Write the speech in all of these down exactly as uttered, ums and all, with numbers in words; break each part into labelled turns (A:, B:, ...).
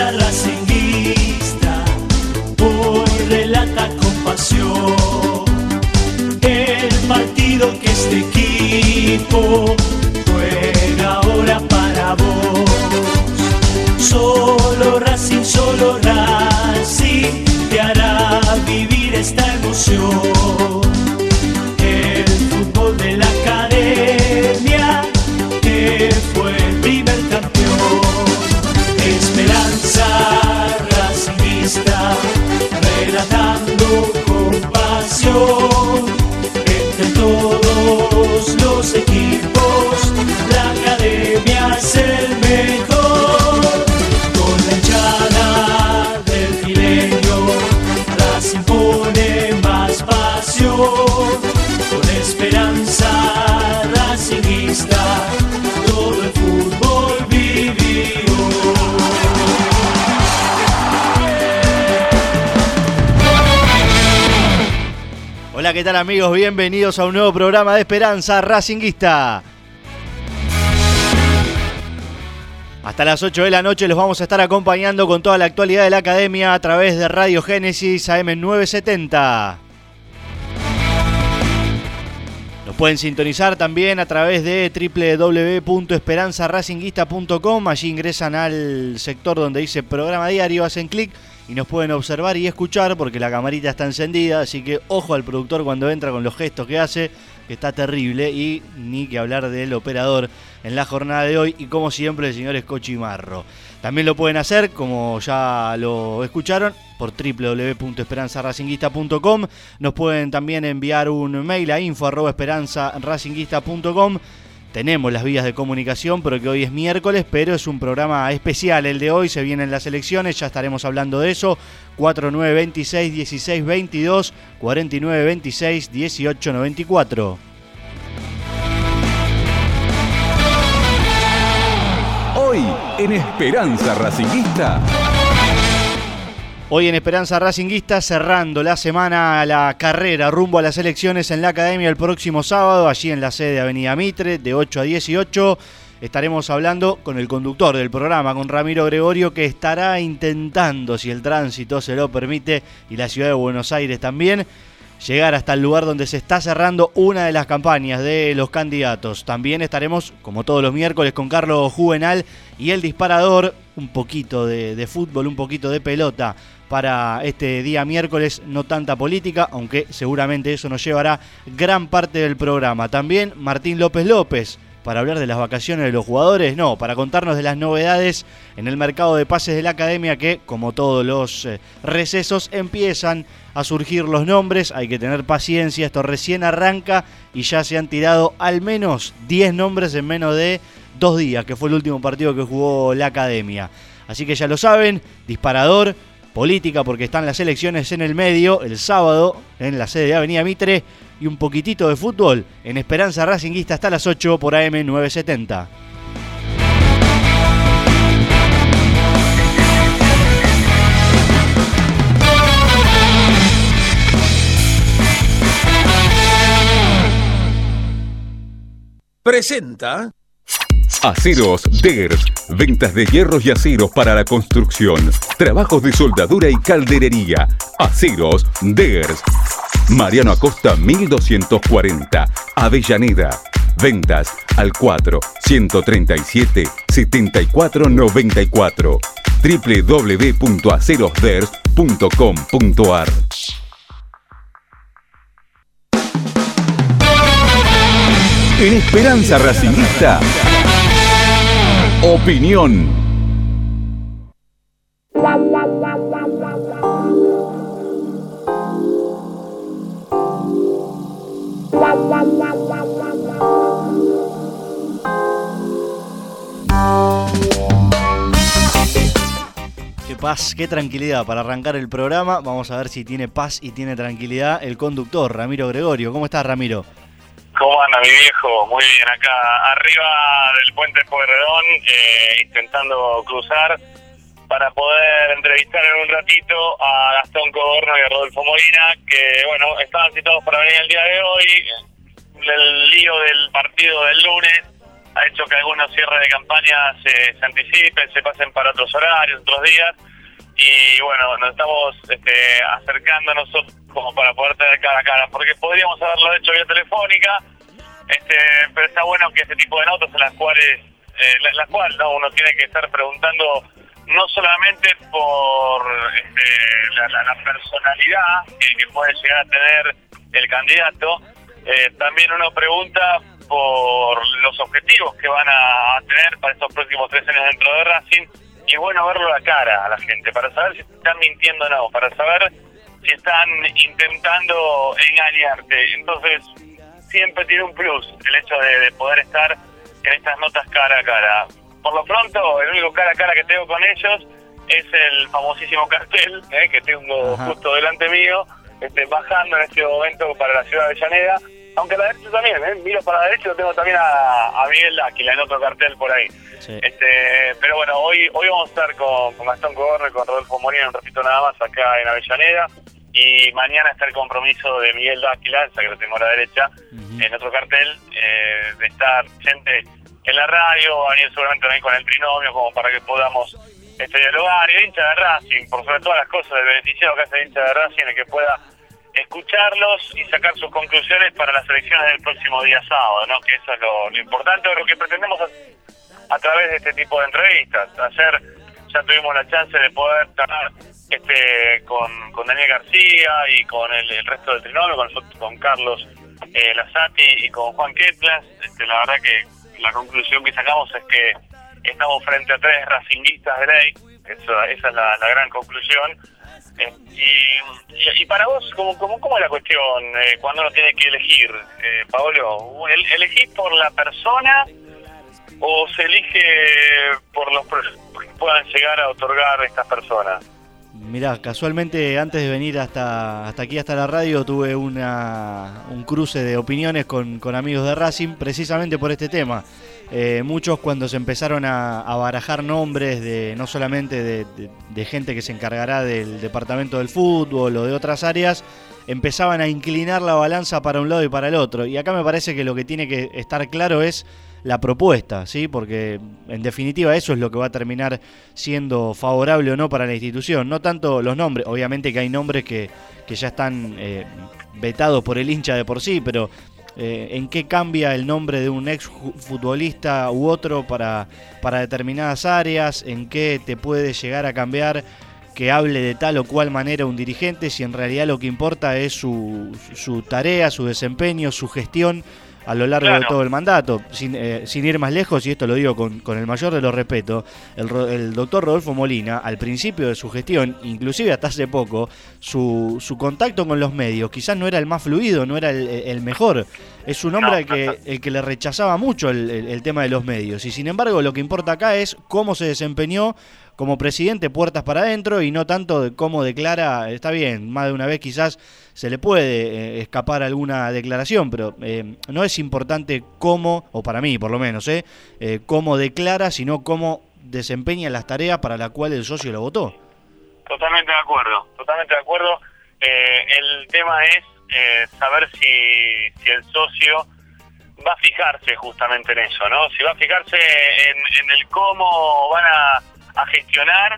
A: Esperanza racinguista hoy relata con pasión el partido que este equipo juega ahora para vos. Solo Racing, solo Racing te hará vivir esta emoción. El fútbol de la academia que fue el primer campeón. Esperanza racinguista relatando con pasión entre todos los equipos. La academia es el mejor. Con la hinchada del fileño Racing pone más pasión. Con Esperanza racinguista todo el fútbol vivió.
B: Hola, ¿qué tal amigos? Bienvenidos a un nuevo programa de Esperanza Racinguista. Hasta las ocho de la noche los vamos a estar acompañando con toda la actualidad de la academia a través de Radio Génesis A M novecientos setenta. Nos pueden sintonizar también a través de doble u doble u doble u punto esperanza racinguista punto com. Allí ingresan al sector donde dice programa diario, hacen clic y nos pueden observar y escuchar porque la camarita está encendida, así que ojo al productor cuando entra con los gestos que hace, que está terrible, y ni que hablar del operador en la jornada de hoy, y como siempre el señor Escochimarro. También lo pueden hacer, como ya lo escucharon, por doble u doble u doble u punto esperanza racinguista punto com. Nos pueden también enviar un mail a info arroba esperanza racinguista punto com. Tenemos las vías de comunicación, pero que hoy es miércoles, pero es un programa especial el de hoy, se vienen las elecciones, ya estaremos hablando de eso. cuatro nueve veintiséis dieciséis veintidós, cuarenta y nueve veintiséis dieciocho noventa y cuatro.
C: Hoy en Esperanza Racinguista.
B: Hoy en Esperanza Racinguista, cerrando la semana, la carrera rumbo a las elecciones en la academia el próximo sábado, allí en la sede Avenida Mitre, de ocho a dieciocho. Estaremos hablando con el conductor del programa, con Ramiro Gregorio, que estará intentando, si el tránsito se lo permite, y la ciudad de Buenos Aires también, llegar hasta el lugar donde se está cerrando una de las campañas de los candidatos. También estaremos, como todos los miércoles, con Carlos Juvenal y el disparador, un poquito de, de fútbol, un poquito de pelota para este día miércoles, no tanta política, aunque seguramente eso nos llevará gran parte del programa. También Martín López López, para hablar de las vacaciones de los jugadores, no, para contarnos de las novedades en el mercado de pases de la academia, que como todos los eh, recesos empiezan a surgir los nombres. Hay que tener paciencia, esto recién arranca y ya se han tirado al menos diez nombres en menos de dos días, que fue el último partido que jugó la academia. Así que ya lo saben, disparador, política, porque están las elecciones en el medio, el sábado en la sede de Avenida Mitre, y un poquitito de fútbol en Esperanza Racinguista hasta las ocho por A M novecientos setenta.
C: Presenta Aceros Degers, ventas de hierros y aceros para la construcción, trabajos de soldadura y calderería. Aceros Degers, Mariano Acosta mil doscientos cuarenta, Avellaneda. Ventas al cuatro, ciento treinta y siete, setenta y cuatro noventa y cuatro. doble u doble u doble u punto aceros ders punto com punto ar. En Esperanza Racinguista, opinión.
B: Qué paz, qué tranquilidad para arrancar el programa. Vamos a ver si tiene paz y tiene tranquilidad el conductor, Ramiro Gregorio. ¿Cómo estás, Ramiro?
D: ¿Cómo anda mi viejo? Muy bien, acá arriba del puente Pueyrredón, eh, intentando cruzar para poder entrevistar en un ratito a Gastón Codorno y a Rodolfo Molina, que bueno, estaban citados para venir el día de hoy, el lío del partido del lunes, ha hecho que algunos cierres de campaña se, se anticipen, se pasen para otros horarios, otros días, y bueno, nos estamos este, acercando nosotros como para poder tener cara a cara, porque podríamos haberlo hecho vía telefónica, este, pero está bueno que este tipo de notas en las cuales, eh, las, las cuales ¿no? uno tiene que estar preguntando no solamente por este, la, la, la personalidad que, que puede llegar a tener el candidato, eh, también uno pregunta por los objetivos que van a tener para estos próximos tres años dentro de Racing, y es bueno verlo a la cara a la gente, para saber si están mintiendo o no, para saber si están intentando engañarte. Entonces, siempre tiene un plus el hecho de, de poder estar en estas notas cara a cara. Por lo pronto, el único cara a cara que tengo con ellos es el famosísimo cartel, eh, que tengo Ajá. justo delante mío, este, bajando en este momento para la ciudad de Avellaneda. Aunque a la derecha también, ¿eh? Miro para la derecha, lo tengo también a, a Miguel Dáquila en otro cartel por ahí. Sí. Este, pero bueno, hoy hoy vamos a estar con, con Gastón Cogorno y con Rodolfo Molina un ratito nada más acá en Avellaneda. Y mañana está el compromiso de Miguel Dáquila, esa que lo tengo a la derecha, uh-huh. en otro cartel, eh, de estar gente en la radio, va a venir seguramente también con el trinomio, como para que podamos este, dialogar. Y el hincha de Racing, por sobre todas las cosas, el beneficiado que hace el hincha de Racing, el que pueda escucharlos y sacar sus conclusiones para las elecciones del próximo día sábado, ¿no? Que eso es lo, lo importante, o lo que pretendemos hacer a través de este tipo de entrevistas. Ayer ya tuvimos la chance de poder estar este, con, con Daniel García y con el, el resto del trinomio, con, con Carlos eh, Lasati y con Juan Ketlas. Este, la verdad que la conclusión que sacamos es que estamos frente a tres racinguistas de ley. Eso, esa es la, la gran conclusión. Eh, y, y, y para vos, ¿cómo, cómo, cómo es la cuestión eh, cuando uno tiene que elegir, eh, Paolo? ¿El, ¿Elegís por la persona o se elige por los proyectos que puedan llegar a otorgar estas personas?
B: Mirá, casualmente antes de venir hasta hasta aquí, hasta la radio, tuve una un cruce de opiniones con, con amigos de Racing, precisamente por este tema. Eh, muchos cuando se empezaron a, a barajar nombres de no solamente de, de, de gente que se encargará del departamento del fútbol o de otras áreas, empezaban a inclinar la balanza para un lado y para el otro. Y acá me parece que lo que tiene que estar claro es la propuesta, ¿sí? Porque en definitiva eso es lo que va a terminar siendo favorable o no para la institución, no tanto los nombres. Obviamente que hay nombres que, que ya están eh, vetados por el hincha de por sí, pero eh, ¿en qué cambia el nombre de un ex futbolista u otro para, para determinadas áreas? ¿En qué te puede llegar a cambiar que hable de tal o cual manera un dirigente, si en realidad lo que importa es su, su tarea, su desempeño, su gestión a lo largo claro. de todo el mandato? Sin, eh, sin ir más lejos, y esto lo digo con, con el mayor de los respetos, el, el doctor Rodolfo Molina, al principio de su gestión, inclusive hasta hace poco, su, su contacto con los medios quizás no era el más fluido, no era el, el mejor. Es un hombre no, al que, el que le rechazaba mucho el, el, el tema de los medios, y sin embargo lo que importa acá es cómo se desempeñó como presidente puertas para adentro y no tanto de cómo declara. Está bien, más de una vez quizás se le puede eh, escapar alguna declaración, pero eh, no es importante cómo, o para mí por lo menos, eh, eh, cómo declara, sino cómo desempeña las tareas para las cuales el socio lo votó.
D: Totalmente de acuerdo, totalmente de acuerdo. Eh, el tema es eh, saber si, si el socio va a fijarse justamente en eso, ¿no? Si va a fijarse en, en el cómo van a a gestionar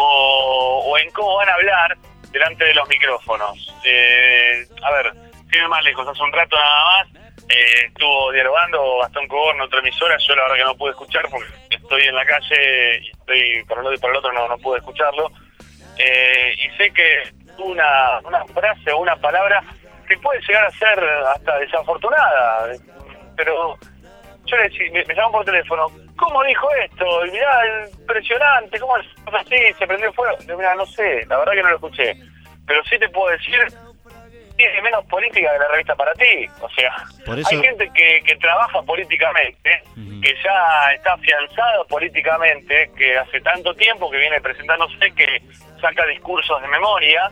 D: o, o en cómo van a hablar delante de los micrófonos. Eh, a ver, sin ir más lejos, hace un rato nada más eh, estuvo dialogando Gastón Cogorno en otra emisora. Yo la verdad que no pude escuchar porque estoy en la calle y estoy para un lado y para el otro, no, no pude escucharlo. Eh, y sé que una, una frase o una palabra que puede llegar a ser hasta desafortunada, pero yo le decía, me, me llaman por teléfono, ¿cómo dijo esto? Y mirá, impresionante, ¿cómo es así? Se prendió fuego. Yo, mirá, no sé, la verdad que no lo escuché. Pero sí te puedo decir, tiene menos política que la revista Para Ti. O sea, por eso hay gente que, que trabaja políticamente, uh-huh. que ya está afianzado políticamente, que hace tanto tiempo que viene presentándose, que saca discursos de memoria,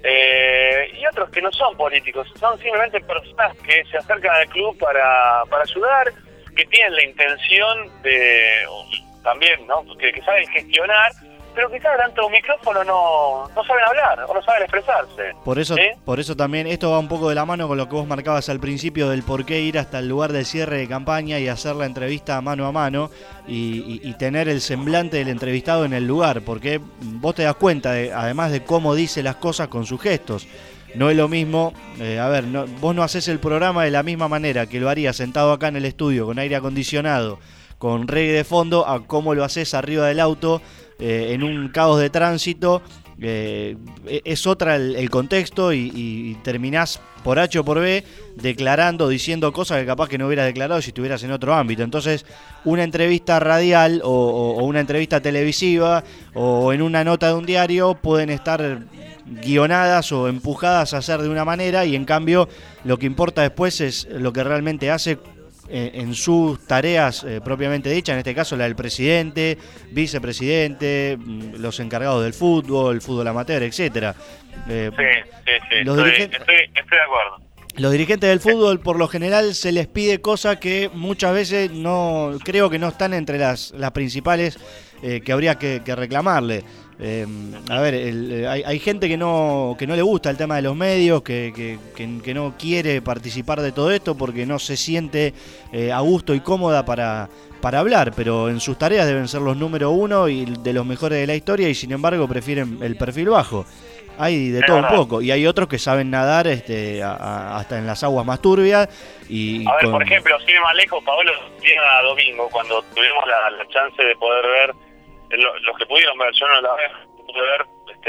D: eh, y otros que no son políticos, son simplemente personas que se acercan al club para, para ayudar, que tienen la intención de, también, ¿no? Que, que saben gestionar pero quizás delante de un micrófono no, no saben hablar o no saben expresarse.
B: Por eso,
D: ¿sí?
B: por eso también esto va un poco de la mano con lo que vos marcabas al principio del por qué ir hasta el lugar del cierre de campaña y hacer la entrevista mano a mano y, y, y tener el semblante del entrevistado en el lugar, porque vos te das cuenta, de, además de cómo dice las cosas con sus gestos. No es lo mismo, eh, a ver, no, vos no hacés el programa de la misma manera que lo harías sentado acá en el estudio con aire acondicionado, con reggae de fondo, a cómo lo haces arriba del auto, eh, en un caos de tránsito. Eh, es otra el, el contexto y, y terminás por H o por B declarando, diciendo cosas que capaz que no hubieras declarado si estuvieras en otro ámbito. Entonces, una entrevista radial o, o, o una entrevista televisiva o en una nota de un diario pueden estar guionadas o empujadas a hacer de una manera, y en cambio lo que importa después es lo que realmente hace eh, en sus tareas eh, propiamente dichas, en este caso la del presidente, vicepresidente, los encargados del fútbol, el fútbol amateur, etcétera. Eh,
D: sí, sí, sí,
B: los
D: estoy,
B: dirigentes,
D: estoy, estoy de acuerdo.
B: Los dirigentes del fútbol por lo general se les pide cosas que muchas veces no, creo que no están entre las, las principales eh, que habría que, que reclamarle. Eh, a ver, el, hay, hay gente que no que no le gusta el tema de los medios, que, que, que, que no quiere participar de todo esto porque no se siente eh, a gusto y cómoda para, para hablar, pero en sus tareas deben ser los número uno y de los mejores de la historia, y sin embargo prefieren el perfil bajo. Hay de todo un poco, y hay otros que saben nadar este, a, a, hasta en las aguas más turbias. Y
D: a ver,
B: con...
D: por ejemplo, sin ir más lejos, Paolo, el día domingo, cuando tuvimos la, la chance de poder ver, lo, los que pudieron ver, yo no la pude ver,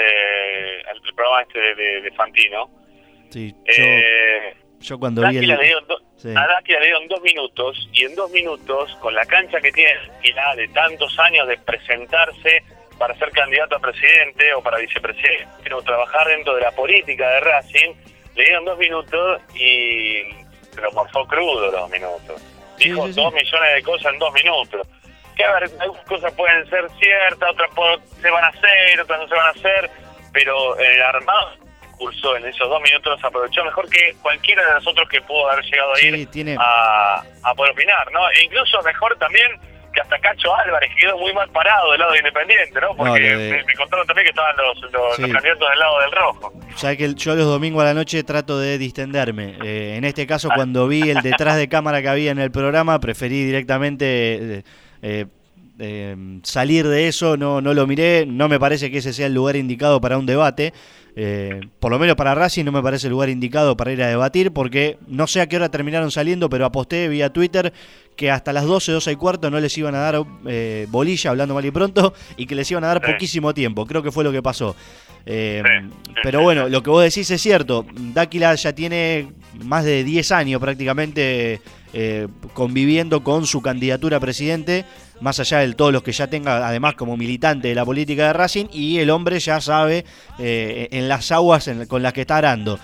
D: este, el, el programa este de, de, de Fantino.
B: Sí, yo, eh, yo cuando vi el...
D: Le dieron do, sí. A Dáquila le dieron dos minutos, y en dos minutos, con la cancha que tiene de tantos años de presentarse para ser candidato a presidente o para vicepresidente, pero trabajar dentro de la política de Racing, le dieron dos minutos y se lo morfó crudo los minutos. Dijo sí, sí, sí. dos millones de cosas en dos minutos. Que a ver, algunas cosas pueden ser ciertas, otras se van a hacer, otras no se van a hacer, pero el armado cursó en esos dos minutos, los aprovechó mejor que cualquiera de nosotros que pudo haber llegado a ir
B: sí, tiene...
D: a, a poder opinar, ¿no? E incluso mejor también que hasta Cacho Álvarez quedó muy mal parado del lado de Independiente, ¿no? Porque no, de... me, me contaron también que estaban los, los, sí. los candidatos del lado del rojo.
B: Sabes que yo los domingos a la noche trato de distenderme. Eh, en este caso, cuando vi el detrás de cámara que había en el programa, preferí directamente eh, eh, eh, salir de eso, no, no lo miré. No me parece que ese sea el lugar indicado para un debate. Eh, por lo menos para Racing no me parece el lugar indicado para ir a debatir, porque no sé a qué hora terminaron saliendo, pero aposté vía Twitter que hasta las doce, doce y cuarto no les iban a dar eh, bolilla, hablando mal y pronto, y que les iban a dar sí. poquísimo tiempo. Creo que fue lo que pasó. Eh, sí. Pero bueno, lo que vos decís es cierto. Dáquila ya tiene más de diez años prácticamente eh, conviviendo con su candidatura a presidente, más allá de todos los que ya tenga, además como militante de la política de Racing, y el hombre ya sabe eh, en las aguas en, con las que está arando.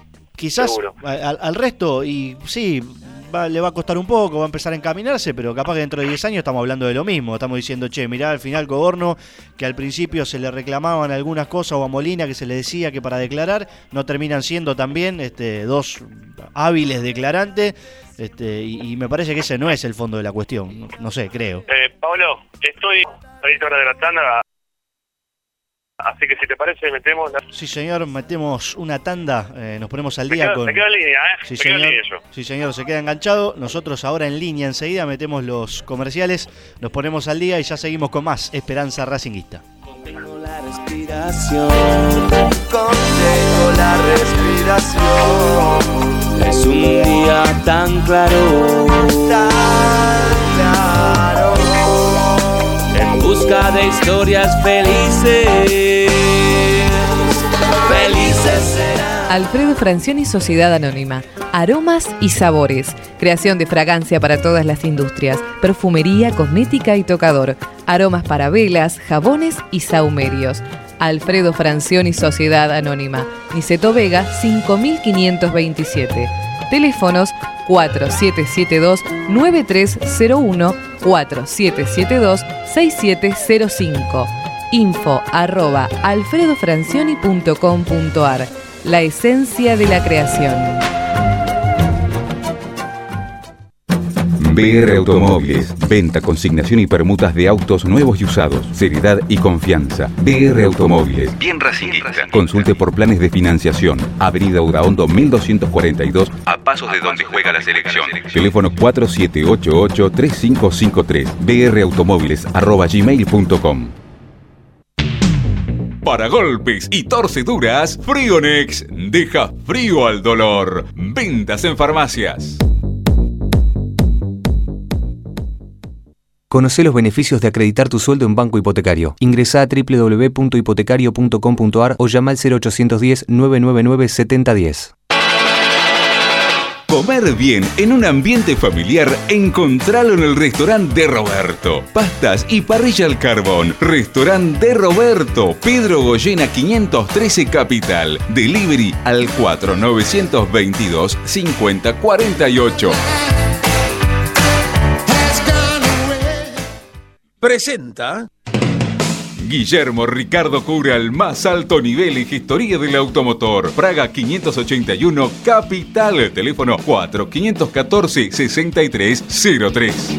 B: Quizás al, al resto, y sí, va, le va a costar un poco, va a empezar a encaminarse, pero capaz que dentro de diez años estamos hablando de lo mismo. Estamos diciendo, che, mirá, al final Coborno, que al principio se le reclamaban algunas cosas, o a Molina que se le decía que para declarar, no terminan siendo también este, dos hábiles declarantes. Este, y, y me parece que ese no es el fondo de la cuestión, no, no sé, creo.
D: Eh, Pablo, estoy ahorita hora de la tanda, así que si te parece metemos... La...
B: Sí, señor, metemos una tanda, eh, nos ponemos al día
D: quedo,
B: con...
D: Se queda en línea, ¿eh?
B: Sí,
D: se
B: señor,
D: queda en línea yo.
B: Sí, señor, se queda enganchado. Nosotros ahora en línea enseguida metemos los comerciales, nos ponemos al día y ya seguimos con más Esperanza Racinguista.
E: Contengo la respiración, contengo la respiración. Es un día tan claro, tan claro. En busca de historias felices, felices serán.
F: Alfredo Francioni Sociedad Anónima. Aromas y sabores. Creación de fragancia para todas las industrias. Perfumería, cosmética y tocador. Aromas para velas, jabones y sahumerios. Alfredo Francioni Sociedad Anónima. Niceto Vega cinco mil quinientos veintisiete. Teléfonos cuatro siete siete dos nueve tres cero uno, cuatro siete siete dos seis siete cero cinco. Info arroba alfredofrancioni punto com punto ar. La esencia de la creación.
C: B R Automóviles. Venta, consignación y permutas de autos nuevos y usados. Seriedad y confianza. B R Automóviles. Bien racinguista. Consulte por planes de financiación. Avenida Udaondo mil doscientos cuarenta y dos, a pasos de donde juega la selección. Teléfono cuatro siete ocho ocho tres cinco cinco tres. brautomóviles arroba gmail punto com. Para golpes y torceduras, Frionex deja frío al dolor. Ventas en farmacias.
G: Conocé los beneficios de acreditar tu sueldo en Banco Hipotecario. Ingresá a doble u doble u doble u punto hipotecario punto com punto a r o llama al cero ochocientos diez, novecientos noventa y nueve, setenta diez.
C: Comer bien en un ambiente familiar, encontralo en el restaurante de Roberto. Pastas y parrilla al carbón. Restaurante de Roberto, Pedro Goyena quinientos trece Capital. Delivery al cuatro nueve dos dos, cinco cero cuatro ocho.
H: Presenta
C: Guillermo Ricardo Cura, el más alto nivel en gestoría del automotor. Praga quinientos ochenta y uno Capital. Teléfono cuatro cinco uno cuatro, seis tres cero tres.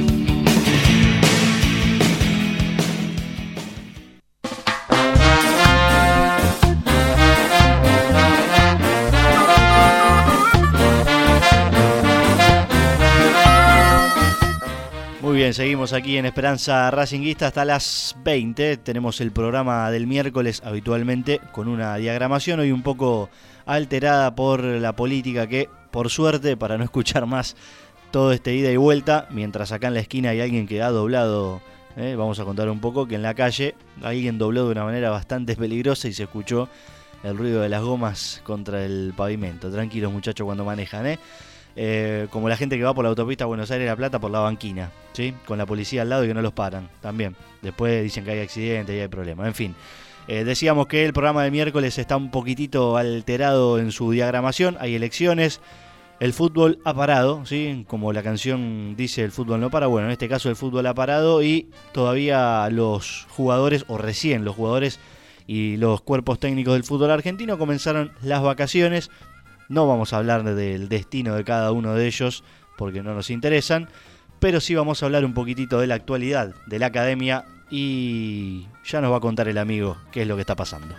B: Muy bien, seguimos aquí en Esperanza Racinguista hasta las veinte. Tenemos el programa del miércoles habitualmente con una diagramación hoy un poco alterada por la política que, por suerte, para no escuchar más todo este ida y vuelta, mientras acá en la esquina hay alguien que ha doblado, eh, vamos a contar un poco, que en la calle alguien dobló de una manera bastante peligrosa y se escuchó el ruido de las gomas contra el pavimento. Tranquilos muchachos cuando manejan, ¿eh? Eh, como la gente que va por la autopista Buenos Aires-La Plata por la banquina, ¿sí? Con la policía al lado y que no los paran, también. Después dicen que hay accidentes y hay problemas, en fin. Eh, decíamos que el programa de miércoles está un poquitito alterado en su diagramación, hay elecciones, el fútbol ha parado, ¿sí? Como la canción dice, el fútbol no para, bueno, en este caso el fútbol ha parado y todavía los jugadores, o recién los jugadores y los cuerpos técnicos del fútbol argentino comenzaron las vacaciones. No vamos a hablar del destino de cada uno de ellos porque no nos interesan, pero sí vamos a hablar un poquitito de la actualidad de la academia y ya nos va a contar el amigo qué es lo que está pasando.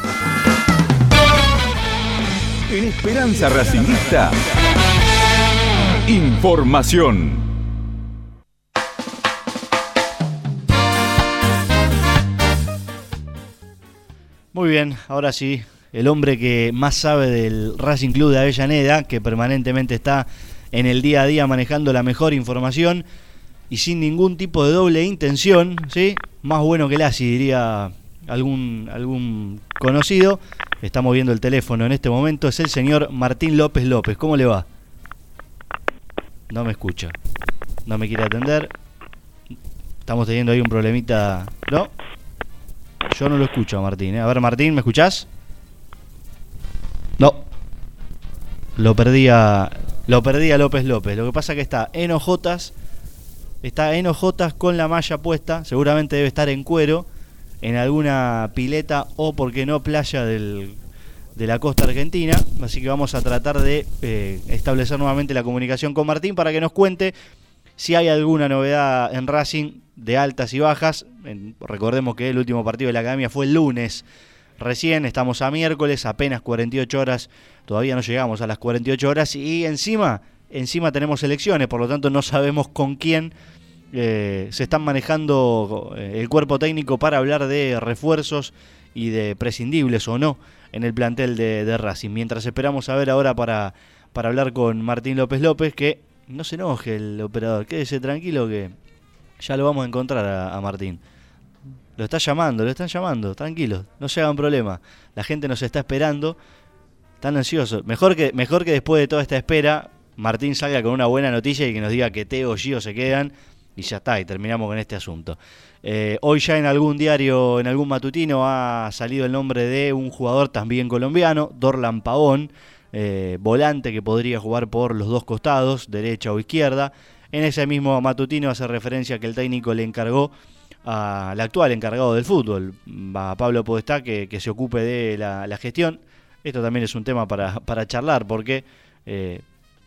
C: En Esperanza Racinguista, información.
B: Muy bien, ahora sí. El hombre que más sabe del Racing Club de Avellaneda, que permanentemente está en el día a día manejando la mejor información y sin ningún tipo de doble intención, ¿sí? Más bueno que Lassi, diría algún, algún conocido. Está moviendo el teléfono en este momento, es el señor Martín López López. ¿Cómo le va? No me escucha, no me quiere atender. Estamos teniendo ahí un problemita, ¿no? Yo no lo escucho a Martín, ¿eh? A ver, Martín, ¿me escuchás? No, lo perdía, lo perdía López López. Lo que pasa es que está en ojotas, está en ojotas con la malla puesta. Seguramente debe estar en cuero en alguna pileta o, por qué no, playa del, de la costa argentina. Así que vamos a tratar de eh, establecer nuevamente la comunicación con Martín para que nos cuente si hay alguna novedad en Racing de altas y bajas. En, recordemos que el último partido de la academia fue el lunes. Recién estamos a miércoles, apenas cuarenta y ocho horas, todavía no llegamos a las cuarenta y ocho horas y encima, encima tenemos elecciones, por lo tanto no sabemos con quién eh, se están manejando el cuerpo técnico para hablar de refuerzos y de prescindibles o no en el plantel de, de Racing. Mientras esperamos a ver ahora para, para hablar con Martín López López, que no se enoje el operador, quédese tranquilo que ya lo vamos a encontrar a, a Martín. Lo está llamando, lo están llamando, tranquilos, no se hagan problema. La gente nos está esperando, están ansiosos. Mejor que, mejor que después de toda esta espera, Martín salga con una buena noticia y que nos diga que Teo o Gio se quedan y ya está, y terminamos con este asunto. Eh, hoy ya en algún diario, en algún matutino, ha salido el nombre de un jugador también colombiano, Dorlan Pavón, eh, volante que podría jugar por los dos costados, derecha o izquierda. En ese mismo matutino hace referencia que el técnico le encargó al actual encargado del fútbol, a Pablo Podestá, que, que se ocupe de la, la gestión. Esto también es un tema para, para charlar, porque eh,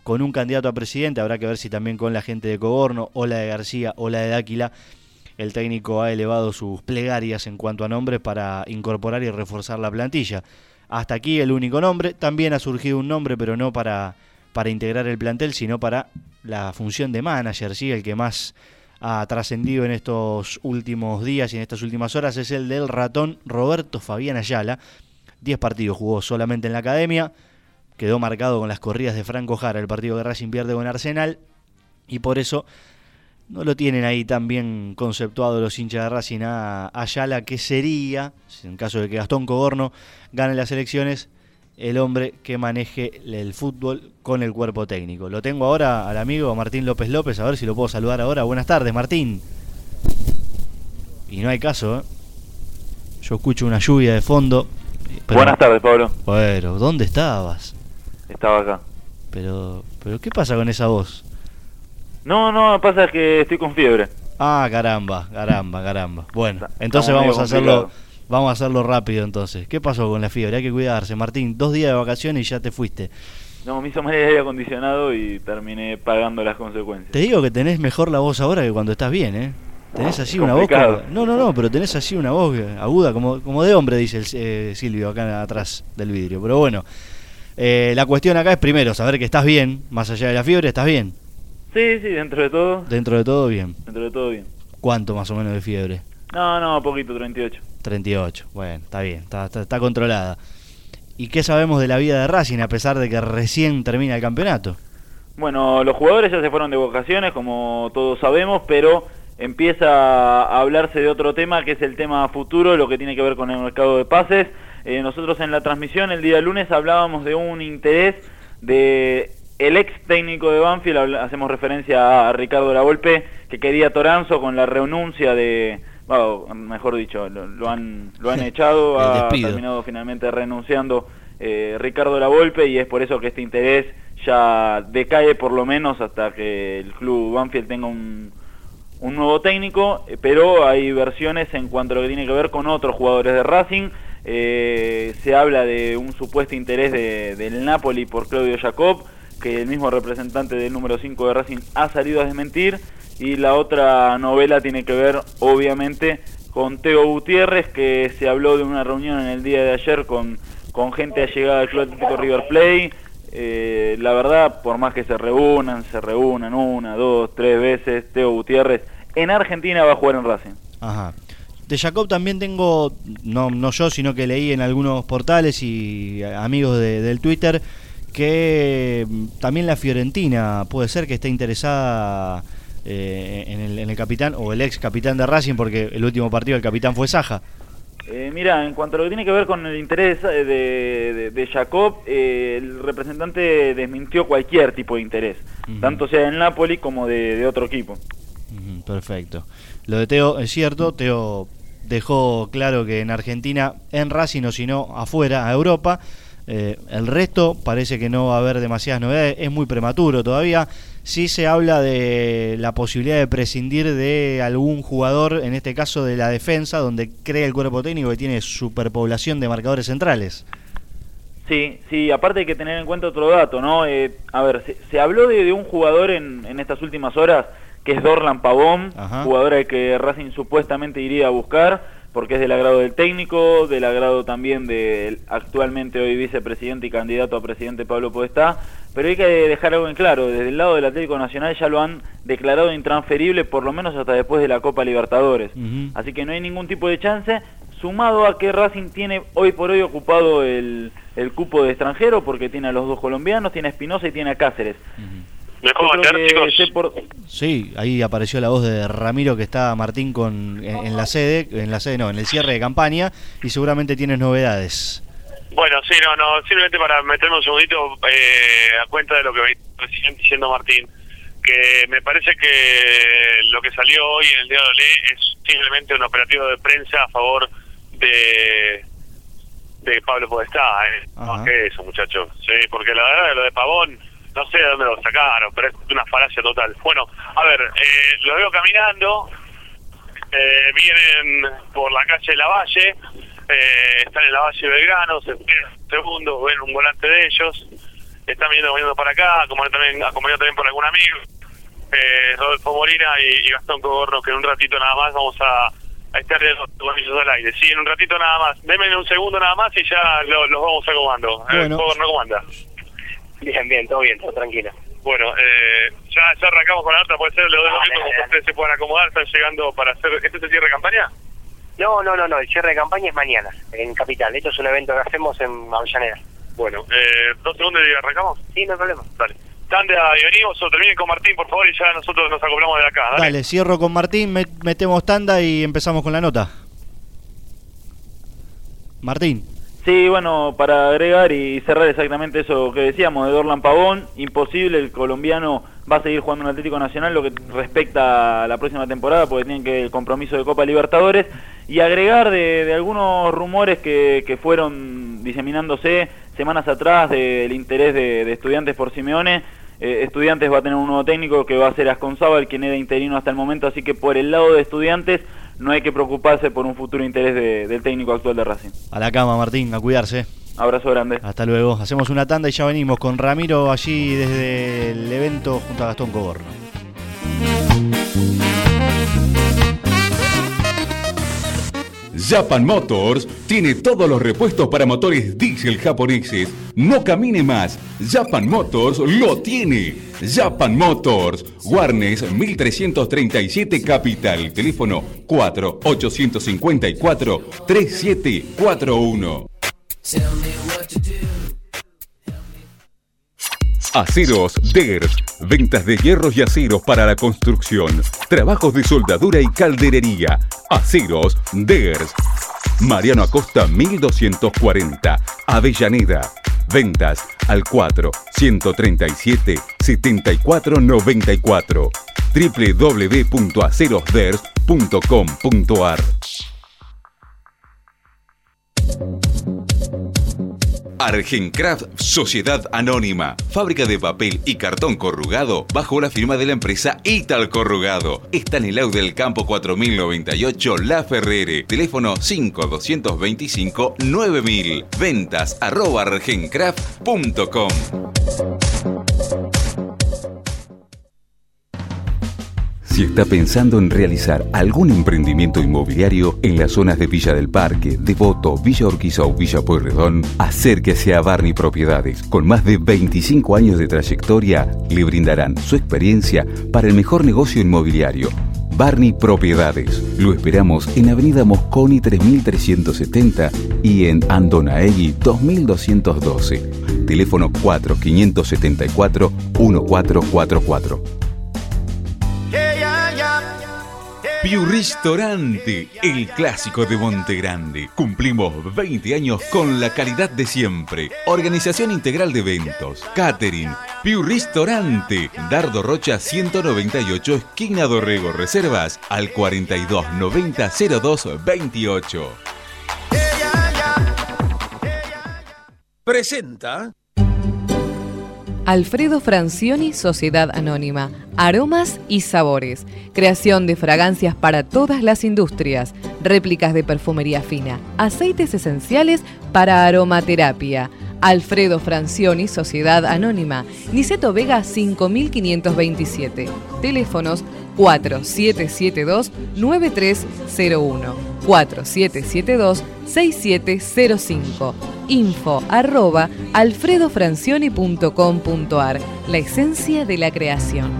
B: con un candidato a presidente, habrá que ver si también con la gente de Coborno, o la de García, o la de Dáquila, el técnico ha elevado sus plegarias en cuanto a nombres para incorporar y reforzar la plantilla. Hasta aquí el único nombre. También ha surgido un nombre, pero no para, para integrar el plantel, sino para la función de manager, ¿sí? El que más ha trascendido en estos últimos días y en estas últimas horas es el del ratón Roberto Fabián Ayala. Diez partidos jugó solamente en la academia, quedó marcado con las corridas de Franco Jara, el partido que Racing pierde con Arsenal, y por eso no lo tienen ahí tan bien conceptuado los hinchas de Racing a Ayala, que sería, en caso de que Gastón Coborno gane las elecciones, el hombre que maneje el fútbol con el cuerpo técnico. Lo tengo ahora al amigo Martín López López, a ver si lo puedo saludar ahora. Buenas tardes, Martín. Y no hay caso, ¿eh? Yo escucho una lluvia de fondo. Pero,
H: buenas tardes, Pablo.
B: Bueno, ¿dónde estabas?
H: Estaba acá.
B: Pero, pero ¿qué pasa con esa voz?
H: No, no, pasa que estoy con fiebre.
B: Ah, caramba, caramba, caramba. Bueno, entonces vamos a hacerlo, vamos a hacerlo rápido entonces. ¿Qué pasó con la fiebre? Hay que cuidarse, Martín. Dos días de vacaciones y ya te fuiste.
H: No, me hizo mal el aire acondicionado y terminé pagando las consecuencias.
B: Te digo que tenés mejor la voz ahora que cuando estás bien, ¿eh? Tenés así una voz
H: complicado.
B: como... No, no, no, pero tenés así una voz aguda, como, como de hombre, dice el, eh, Silvio acá atrás del vidrio. Pero bueno, eh, la cuestión acá es primero saber que estás bien, más allá de la fiebre, ¿estás bien?
H: Sí, sí, dentro de todo.
B: Dentro de todo bien.
H: Dentro de todo bien.
B: ¿Cuánto más o menos de fiebre?
H: No, no, poquito, treinta y ocho.
B: treinta y ocho, bueno, está bien, está, está, está controlada. ¿Y qué sabemos de la vida de Racing a pesar de que recién termina el campeonato?
H: Bueno, los jugadores ya se fueron de vacaciones, como todos sabemos, pero empieza a hablarse de otro tema, que es el tema futuro, lo que tiene que ver con el mercado de pases. Eh, nosotros en la transmisión el día lunes hablábamos de un interés de el ex técnico de Banfield, hacemos referencia a Ricardo Lavolpe, que quería Toranzo con la renuncia de... Bueno, mejor dicho, lo, lo han lo han echado, ha terminado finalmente renunciando eh, Ricardo Lavolpe, y es por eso que este interés ya decae por lo menos hasta que el club Banfield tenga un, un nuevo técnico, eh, pero hay versiones en cuanto a lo que tiene que ver con otros jugadores de Racing. Eh, se habla de un supuesto interés de, del Napoli por Claudio Jacob, que el mismo representante del número cinco de Racing ha salido a desmentir, y la otra novela tiene que ver obviamente con Teo Gutiérrez, que se habló de una reunión en el día de ayer con, con gente allegada al Club Atlético River Plate. Eh, la verdad, por más que se reúnan, se reúnan una, dos, tres veces, Teo Gutiérrez en Argentina va a jugar en Racing.
B: Ajá. De Jacob también tengo, no, no yo, sino que leí en algunos portales y amigos de, del Twitter, que también la Fiorentina puede ser que esté interesada eh, en, el, en el capitán o el ex capitán de Racing, porque el último partido el capitán fue Saja.
H: Eh, mira, en cuanto a lo que tiene que ver con el interés de, de, de Jacob, eh, el representante desmintió cualquier tipo de interés, uh-huh. tanto sea del Napoli como de, de otro equipo.
B: Uh-huh, perfecto. Lo de Teo es cierto, Teo dejó claro que en Argentina, en Racing o si no afuera, a Europa. Eh, el resto parece que no va a haber demasiadas novedades, es muy prematuro todavía. Sí se habla de la posibilidad de prescindir de algún jugador, en este caso de la defensa, donde cree el cuerpo técnico que tiene superpoblación de marcadores centrales.
H: Sí, sí, aparte hay que tener en cuenta otro dato, ¿no? Eh, a ver, se, se habló de, de un jugador en, en estas últimas horas, que es Dorlan Pavón, Ajá. jugador al que Racing supuestamente iría a buscar, porque es del agrado del técnico, del agrado también del actualmente hoy vicepresidente y candidato a presidente Pablo Podestá, pero hay que dejar algo en claro, desde el lado del Atlético Nacional ya lo han declarado intransferible, por lo menos hasta después de la Copa Libertadores, uh-huh. así que no hay ningún tipo de chance, sumado a que Racing tiene hoy por hoy ocupado el, el cupo de extranjero, porque tiene a los dos colombianos, tiene a Espinosa y tiene a Cáceres.
B: Uh-huh.
D: ¿Me puedo meter, chicos?
H: Por...
B: Sí, ahí apareció la voz de Ramiro, que está Martín con en, en la sede, en la sede no, en el cierre de campaña, y seguramente tienes novedades.
D: Bueno, sí, no, no, simplemente para meterme un segundito eh, a cuenta de lo que recién diciendo Martín, que me parece que lo que salió hoy en el día de Olé es simplemente un operativo de prensa a favor de de Pablo Podestá, eh. Más que eso, muchachos, sí, porque la verdad lo de Pavón no sé de dónde lo sacaron, pero es una falacia total. Bueno, a ver, eh, lo veo caminando, eh, vienen por la calle Lavalle, eh, están en Lavalle Belgrano, se esperan un segundo, ven un volante de ellos, están viniendo, viniendo para acá, acompañado también, acompañado también por algún amigo, eh, Rodolfo Molina y, y Gastón Cogorno, que en un ratito nada más vamos a, a estar con ellos al aire. Sí, en un ratito nada más. Denme un segundo nada más y ya lo, los vamos acomodando.
B: Bueno.
D: Eh, Cogorno, ¿cómo anda?
I: Bien, bien, todo bien, todo tranquilo.
D: Bueno, eh, ya, ya arrancamos con la nota, puede ser, le doy dos minutos para que ustedes se puedan acomodar, están llegando para hacer... ¿Este es el cierre de campaña?
I: No, no, no, no, el cierre de campaña es mañana, en Capital. Esto es un evento que hacemos en Avellaneda.
D: Bueno, eh, ¿dos segundos y arrancamos?
I: Sí, no hay problema.
D: Dale. Tanda y venimos, o terminen con Martín, por favor, y ya nosotros nos acoplamos de acá. Dale,
B: Dale, cierro con Martín, met- metemos tanda y empezamos con la nota. Martín.
H: Sí, bueno, para agregar y cerrar exactamente eso que decíamos de Dorlan Pavón, imposible, el colombiano va a seguir jugando en Atlético Nacional lo que respecta a la próxima temporada, porque tienen que el compromiso de Copa Libertadores, y agregar de, de algunos rumores que, que fueron diseminándose semanas atrás del interés de, de Estudiantes por Simeone. eh, Estudiantes va a tener un nuevo técnico que va a ser Asconzábal, quien era interino hasta el momento, así que por el lado de Estudiantes no hay que preocuparse por un futuro interés de, del técnico actual de Racing.
B: A la cama, Martín, a cuidarse.
H: Abrazo grande.
B: Hasta luego. Hacemos una tanda y ya venimos con Ramiro allí desde el evento junto a Gastón Cogorno.
C: Japan Motors tiene todos los repuestos para motores diésel japoneses. No camine más. Japan Motors lo tiene. Japan Motors. Warnes mil trescientos treinta y siete Capital. Teléfono cuatro ocho cinco cuatro tres siete cuatro uno. Aceros Degers, ventas de hierros y aceros para la construcción, trabajos de soldadura y calderería. Aceros Degers, Mariano Acosta mil doscientos cuarenta, Avellaneda. Ventas al cuatro uno tres siete siete cuatro nueve cuatro, doble u doble u doble u punto aceros ders punto com punto ar. Argencraft Sociedad Anónima, fábrica de papel y cartón corrugado bajo la firma de la empresa Ital Corrugado. Está en el Au del Campo cuatro mil noventa y ocho La Ferrere. Teléfono cinco dos dos cinco nueve mil. Ventas arroba argencraft punto com. Si está pensando en realizar algún emprendimiento inmobiliario en las zonas de Villa del Parque, Devoto, Villa Urquiza o Villa Pueyrredón, acérquese a Barney Propiedades. Con más de veinticinco años de trayectoria, le brindarán su experiencia para el mejor negocio inmobiliario. Barney Propiedades. Lo esperamos en Avenida Mosconi tres mil trescientos setenta y en Andonaegui dos mil doscientos doce. Teléfono cuatro cinco siete cuatro uno cuatro cuatro cuatro. Piu Ristorante, el clásico de Monte Grande. Cumplimos veinte años con la calidad de siempre. Organización integral de eventos, catering. Piu Ristorante, Dardo Rocha ciento noventa y ocho, esquina Dorrego. Reservas al cuarenta y dos noventa cero dos veintiocho.
J: Presenta
F: Alfredo Francioni, Sociedad Anónima. Aromas y sabores. Creación de fragancias para todas las industrias. Réplicas de perfumería fina. Aceites esenciales para aromaterapia. Alfredo Francioni, Sociedad Anónima. Niceto Vega cinco mil quinientos veintisiete. Teléfonos cuatro siete siete dos nueve tres cero uno, cuatro siete siete dos seis siete cero cinco. Info arroba alfredofrancioni punto com punto ar. La esencia de la creación.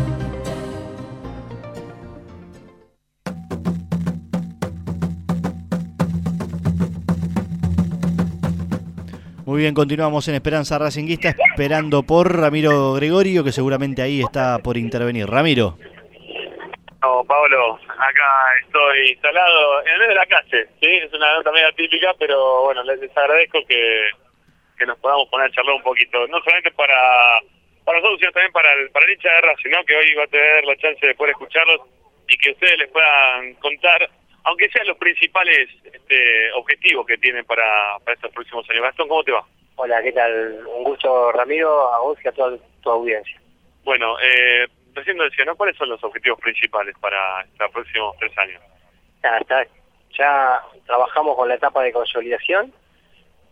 B: Muy bien, continuamos en Esperanza Racinguista, esperando por Ramiro Gregorio, que seguramente ahí está por intervenir. Ramiro.
D: No, Pablo, acá estoy instalado en el medio de la calle, ¿sí? Es una nota media típica, pero bueno, les agradezco que, que nos podamos poner a charlar un poquito, no solamente para, para nosotros, sino también para el, para el hincha de Racing, ¿no? Que hoy va a tener la chance de poder escucharlos y que ustedes les puedan contar, aunque sean los principales este, objetivos que tienen para, para estos próximos años. Gastón, ¿cómo te va?
I: Hola, ¿qué tal? Un gusto, Ramiro, a vos y a toda tu audiencia.
D: Bueno, eh... recién decía, ¿no? ¿Cuáles son los objetivos principales para los próximos tres años?
I: Ya, está, ya trabajamos con la etapa de consolidación.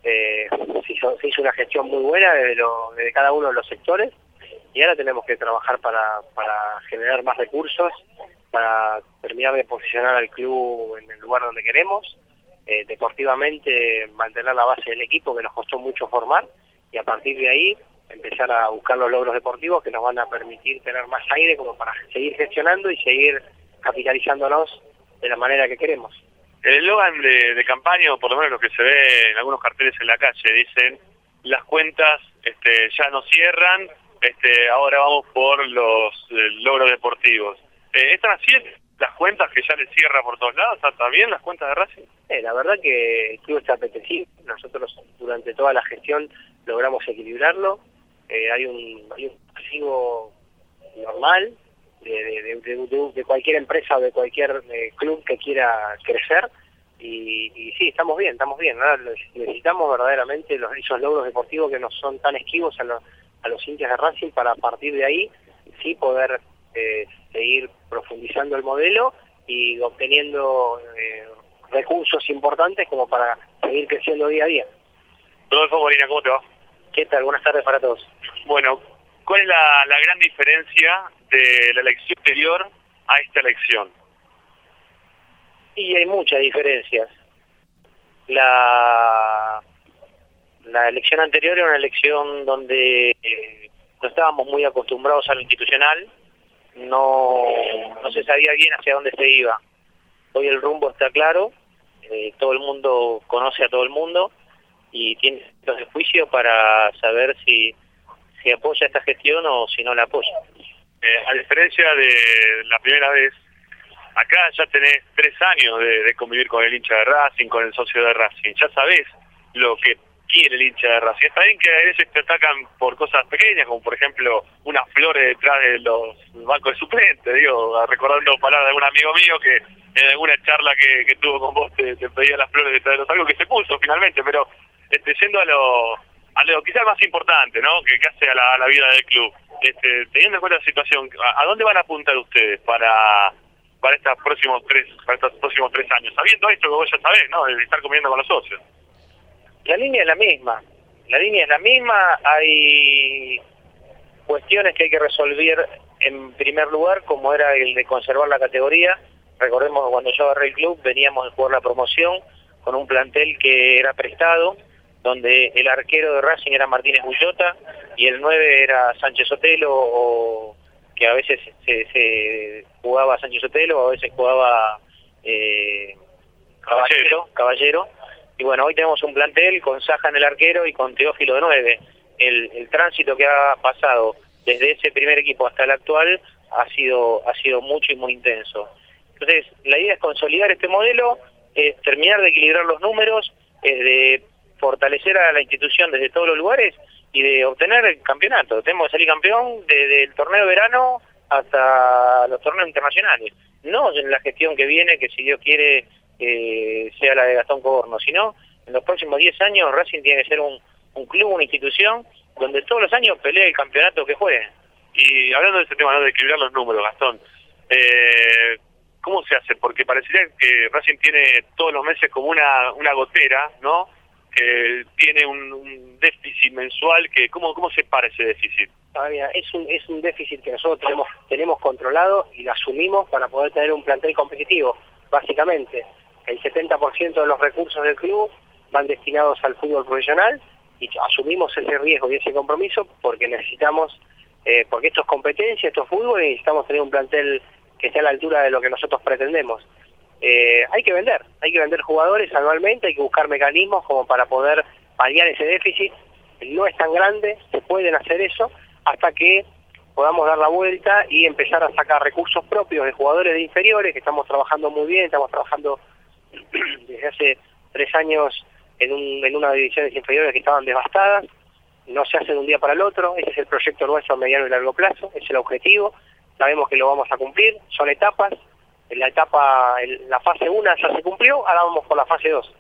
I: eh, se, hizo, se hizo una gestión muy buena desde, lo, desde cada uno de los sectores, y ahora tenemos que trabajar para, para generar más recursos, para terminar de posicionar al club en el lugar donde queremos, eh, deportivamente mantener la base del equipo que nos costó mucho formar, y a partir de ahí empezar a buscar los logros deportivos que nos van a permitir tener más aire como para seguir gestionando y seguir capitalizándonos de la manera que queremos.
D: El eslogan de, de campaña, o por lo menos lo que se ve en algunos carteles en la calle, dicen: las cuentas este, ya no cierran, este, ahora vamos por los eh, logros deportivos. Eh, ¿Están así las cuentas que ya les cierra por todos lados? ¿Están bien las cuentas de Racing?
I: Eh, la verdad que el club está apetecible. Nosotros durante toda la gestión logramos equilibrarlo. Eh, hay un hay un pasivo normal de, de, de, de, de cualquier empresa o de cualquier eh, club que quiera crecer, y, y sí, estamos bien, estamos bien, ¿no? Necesitamos verdaderamente los, esos logros deportivos que no son tan esquivos a, lo, a los hinchas de Racing, para a partir de ahí sí poder eh, seguir profundizando el modelo y obteniendo eh, recursos importantes como para seguir creciendo día a día.
D: Rodolfo Molina, ¿cómo te va?
I: ¿Qué tal? Buenas tardes para todos.
D: Bueno, ¿cuál es la, la gran diferencia de la elección anterior a esta elección?
I: Y hay muchas diferencias. La, la elección anterior era una elección donde eh, no estábamos muy acostumbrados a lo institucional, no, no se sabía bien hacia dónde se iba. Hoy el rumbo está claro, eh, todo el mundo conoce a todo el mundo y tiene puntos de juicio para saber si, si apoya esta gestión o si no la apoya.
D: Eh, a diferencia de la primera vez, acá ya tenés tres años de, de convivir con el hincha de Racing, con el socio de Racing. Ya sabés lo que quiere el hincha de Racing. Está bien que a veces te atacan por cosas pequeñas, como por ejemplo unas flores detrás de los bancos de suplentes, digo, recordando palabras de algún amigo mío que en alguna charla que, que tuvo con vos te, te pedía las flores detrás de los, algo que se puso finalmente, pero este, yendo a lo, a lo quizás más importante, ¿no?, que, que hace a la, a la vida del club, este, teniendo en cuenta la situación, ¿a, a dónde van a apuntar ustedes para para estos próximos tres para estos próximos tres años, sabiendo esto que vos ya sabés, ¿no?, de estar comiendo con los socios?
I: La línea es la misma, la línea es la misma, hay cuestiones que hay que resolver en primer lugar, como era el de conservar la categoría. Recordemos que cuando yo agarré el club veníamos de jugar la promoción con un plantel que era prestado, donde el arquero de Racing era Martínez Bullota y el nueve era Sánchez Sotelo, o que a veces se, se jugaba Sánchez Sotelo, a veces jugaba eh, Caballero, Caballero. Y bueno, hoy tenemos un plantel con Saja en el arquero y con Teófilo de nueve. El, el tránsito que ha pasado desde ese primer equipo hasta el actual ha sido ha sido mucho y muy intenso. Entonces, la idea es consolidar este modelo, es terminar de equilibrar los números, es de fortalecer a la institución desde todos los lugares y de obtener el campeonato. Tenemos que salir campeón desde el torneo de verano hasta los torneos internacionales. No en la gestión que viene, que si Dios quiere eh, sea la de Gastón Coborno, sino en los próximos diez años Racing tiene que ser un, un club, una institución, donde todos los años pelee el campeonato que juegue.
D: Y hablando de ese tema, ¿no?, de equilibrar los números, Gastón, eh, ¿cómo se hace? Porque parecería que Racing tiene todos los meses como una una gotera, ¿no?, que tiene un, un déficit mensual. Que ¿cómo cómo se para ese déficit?
I: Ah, mira, es un es un déficit que nosotros tenemos tenemos controlado y lo asumimos para poder tener un plantel competitivo. Básicamente, el setenta por ciento de los recursos del club van destinados al fútbol profesional y asumimos ese riesgo y ese compromiso porque necesitamos, eh, porque esto es competencia, esto es fútbol y necesitamos tener un plantel que esté a la altura de lo que nosotros pretendemos. Eh, hay que vender, hay que vender jugadores anualmente, hay que buscar mecanismos como para poder paliar ese déficit. No es tan grande, se pueden hacer eso hasta que podamos dar la vuelta y empezar a sacar recursos propios de jugadores de inferiores, que estamos trabajando muy bien, estamos trabajando desde hace tres años en, un, en unas divisiones inferiores que estaban devastadas. No se hace de un día para el otro, ese es el proyecto nuestro a mediano y largo plazo, ese es el objetivo, sabemos que lo vamos a cumplir, son etapas. En la etapa, en la fase uno ya se cumplió, ahora vamos por la fase dos.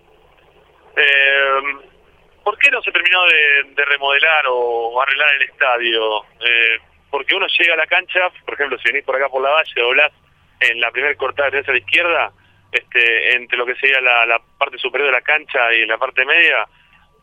D: Eh, ¿Por qué no se terminó de, de remodelar o arreglar el estadio? Eh, porque uno llega a la cancha, por ejemplo, si venís por acá por la Valle, doblás en la primera cortada que tenés a la izquierda, este, entre lo que sería la, la parte superior de la cancha y la parte media,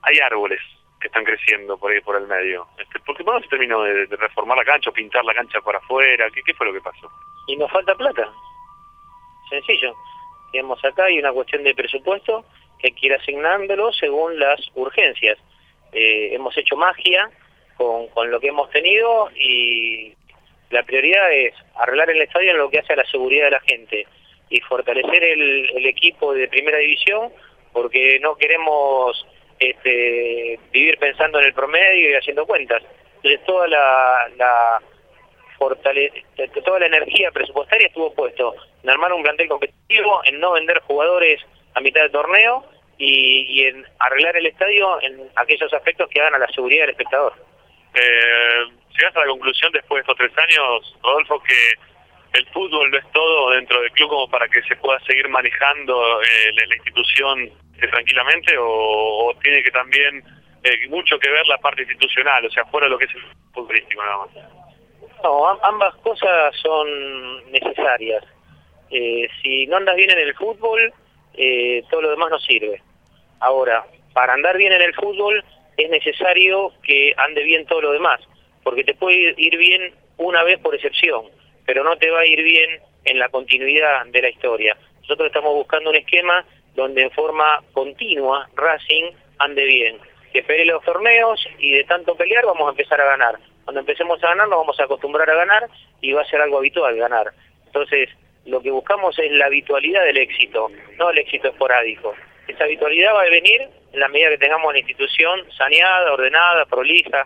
D: hay árboles que están creciendo por ahí por el medio. Este, ¿Por qué no se terminó de, de reformar la cancha o pintar la cancha para afuera? ¿Qué, ¿Qué fue lo que pasó?
I: Y nos falta plata. Sencillo. Digamos, acá hay una cuestión de presupuesto que hay que ir asignándolo según las urgencias. Eh, hemos hecho magia con, con lo que hemos tenido y la prioridad es arreglar el estadio en lo que hace a la seguridad de la gente y fortalecer el, el equipo de primera división, porque no queremos este, vivir pensando en el promedio y haciendo cuentas. Entonces toda la, la fortale toda la energía presupuestaria estuvo puesto en armar un plantel competitivo, en no vender jugadores a mitad del torneo y, y en arreglar el estadio en aquellos aspectos que hagan a la seguridad del espectador.
D: Eh, ¿Llegaste a la conclusión después de estos tres años, Rodolfo, que el fútbol no es todo dentro del club como para que se pueda seguir manejando eh, la, la institución eh, tranquilamente, o, o tiene que también eh, mucho que ver la parte institucional, o sea, fuera de lo que es el futbolístico nada más?
I: No, ambas cosas son necesarias. Eh, si no andas bien en el fútbol, eh, todo lo demás no sirve. Ahora, para andar bien en el fútbol es necesario que ande bien todo lo demás, porque te puede ir bien una vez por excepción, pero no te va a ir bien en la continuidad de la historia. Nosotros estamos buscando un esquema donde en forma continua Racing ande bien, que pelee los torneos y de tanto pelear vamos a empezar a ganar. Cuando empecemos a ganar nos vamos a acostumbrar a ganar y va a ser algo habitual ganar. Entonces, lo que buscamos es la habitualidad del éxito, no el éxito esporádico. Esa habitualidad va a venir en la medida que tengamos la institución saneada, ordenada, prolija.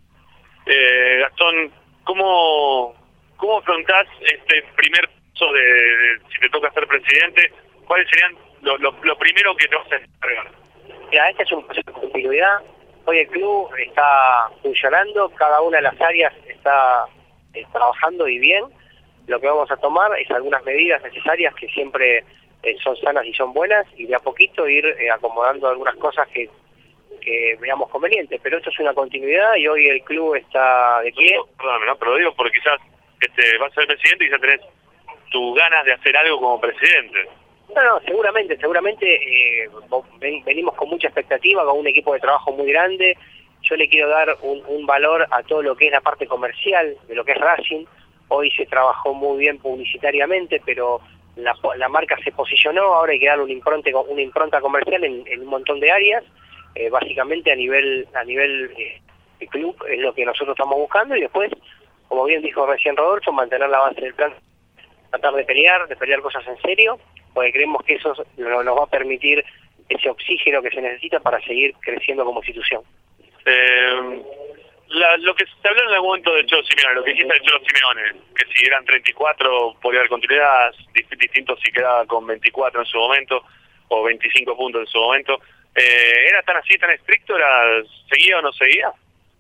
D: Eh, Gastón, ¿cómo, cómo afrontás este primer paso de, de, si te toca ser presidente? ¿Cuáles serían lo, lo, lo primero que te vas a encargar?
I: Mira, este es un proceso de continuidad. Hoy el club está funcionando, cada una de las áreas está eh, trabajando y bien. Lo que vamos a tomar es algunas medidas necesarias que siempre eh, son sanas y son buenas, y de a poquito ir eh, acomodando algunas cosas que, que veamos convenientes. Pero esto es una continuidad y hoy el club está de pie.
D: No, perdóname, ¿no? Pero lo digo porque quizás este, vas a ser presidente y ya tenés tus ganas de hacer algo como presidente.
I: No, no, seguramente, seguramente eh, venimos con mucha expectativa, con un equipo de trabajo muy grande. Yo le quiero dar un, un valor a todo lo que es la parte comercial, de lo que es Racing. Hoy se trabajó muy bien publicitariamente, pero la, la marca se posicionó, ahora hay que darle una impronta, una impronta comercial en, en un montón de áreas, eh, básicamente a nivel, a nivel eh, de club es lo que nosotros estamos buscando, y después, como bien dijo recién Rodolfo, mantener la base del plan, tratar de pelear, de pelear cosas en serio, porque creemos que eso nos va a permitir ese oxígeno que se necesita para seguir creciendo como institución.
D: Eh, la, lo que se habló en algún momento de Cholo Simeone, lo que dijiste de Cholo Simeone, que si eran treinta y cuatro podía haber continuidad, distinto si quedaba con veinticuatro en su momento, o veinticinco puntos en su momento. Eh, ¿Era tan así, tan estricto? ¿Era seguía o no seguía?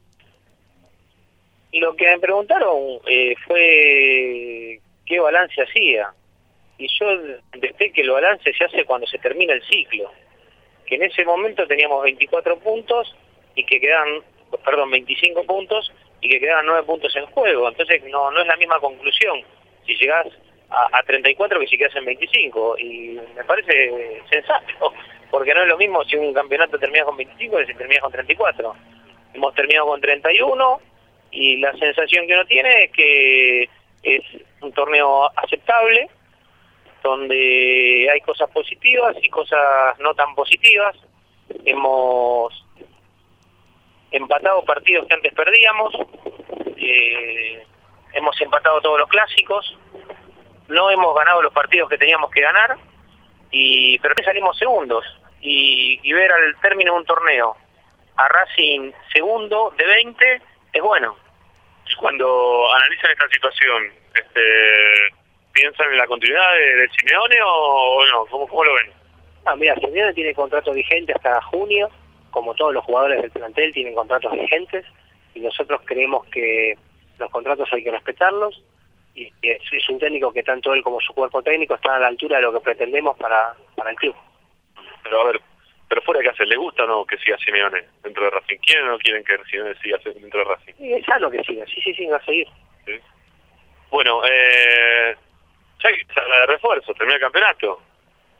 I: Lo que me preguntaron eh, fue qué balance hacía. Y yo contesté que el balance se hace cuando se termina el ciclo. Que en ese momento teníamos veinticuatro puntos y que quedan, perdón, veinticinco puntos y que quedaban nueve puntos en juego. Entonces no no es la misma conclusión si llegás a, a treinta y cuatro que si quedás en veinticinco. Y me parece sensato, porque no es lo mismo si un campeonato termina con veinticinco que si termina con treinta y cuatro. Hemos terminado con treinta y uno y la sensación que uno tiene es que es un torneo aceptable, donde hay cosas positivas y cosas no tan positivas. Hemos empatado partidos que antes perdíamos, eh, hemos empatado todos los clásicos, no hemos ganado los partidos que teníamos que ganar, y pero salimos segundos, y, y ver al término de un torneo a Racing segundo de veinte es bueno.
D: Y cuando analizan esta situación, este ¿piensan en la continuidad de, de Simeone o no? ¿Cómo, cómo lo ven?
I: Ah, mira, Simeone tiene contrato vigente hasta junio, como todos los jugadores del plantel tienen contratos vigentes, y nosotros creemos que los contratos hay que respetarlos, y es, es un técnico que tanto él como su cuerpo técnico están a la altura de lo que pretendemos para, para el club.
D: Pero a ver, pero fuera de casa, ¿le gusta o no que siga Simeone dentro de Racing? ¿Quieren o no quieren que Simeone siga dentro de Racing?
I: Sí, es sano que siga, sí, sí, sí, va a seguir.
D: ¿Sí? Bueno, eh... ya que se habla de refuerzo, termina el campeonato.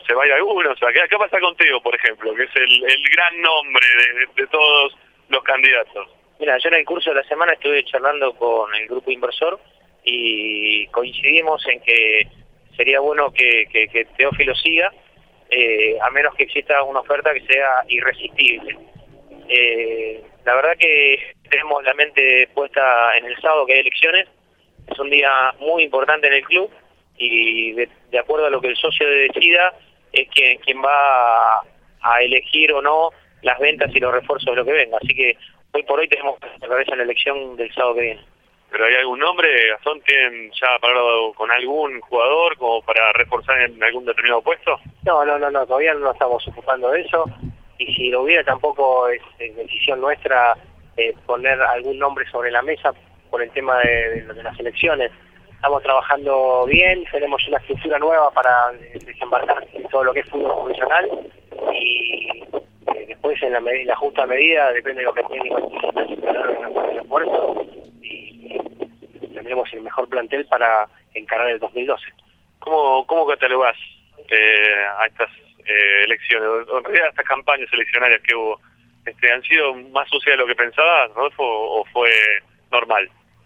D: se va a ir alguno. O sea, ¿qué, qué pasa con Teo, por ejemplo, que es el, el gran nombre de, de todos los candidatos?
I: Mira, yo en el curso de la semana estuve charlando con el grupo inversor y coincidimos en que sería bueno que, que, que Teófilo siga, eh, a menos que exista una oferta que sea irresistible. Eh, la verdad que tenemos la mente puesta en el sábado, que hay elecciones. Es un día muy importante en el club y de, de acuerdo a lo que el socio decida es quien, quien va a, a elegir o no las ventas y los refuerzos de lo que venga. Así que hoy por hoy tenemos que cerrar esa la elección del sábado que viene.
D: ¿Pero hay algún nombre, Gastón? ¿Tienen ya hablado con algún jugador como para reforzar en algún determinado puesto?
I: No, no, no, no, todavía no nos estamos ocupando de eso. Y si lo hubiera tampoco es eh, decisión nuestra eh, poner algún nombre sobre la mesa por el tema de, de, de las elecciones. Estamos trabajando bien, tenemos una estructura nueva para desembarcar en todo lo que es fútbol profesional y eh, después en la, med la justa medida, depende de lo que tenga el esfuerzo y tendremos el mejor plantel para encarar el dos mil doce.
D: ¿Cómo, cómo catalogás eh, a estas eh, elecciones, o en realidad estas campañas eleccionarias que hubo? Este, ¿Han sido más sucias de lo que pensabas, Rodolfo, o fue normal?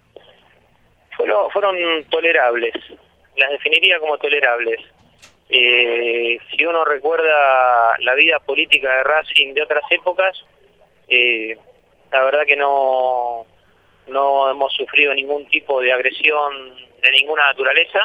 I: Fueron, fueron tolerables, las definiría como tolerables. Eh, si uno recuerda la vida política de Racing de otras épocas, eh, la verdad que no, no hemos sufrido ningún tipo de agresión de ninguna naturaleza.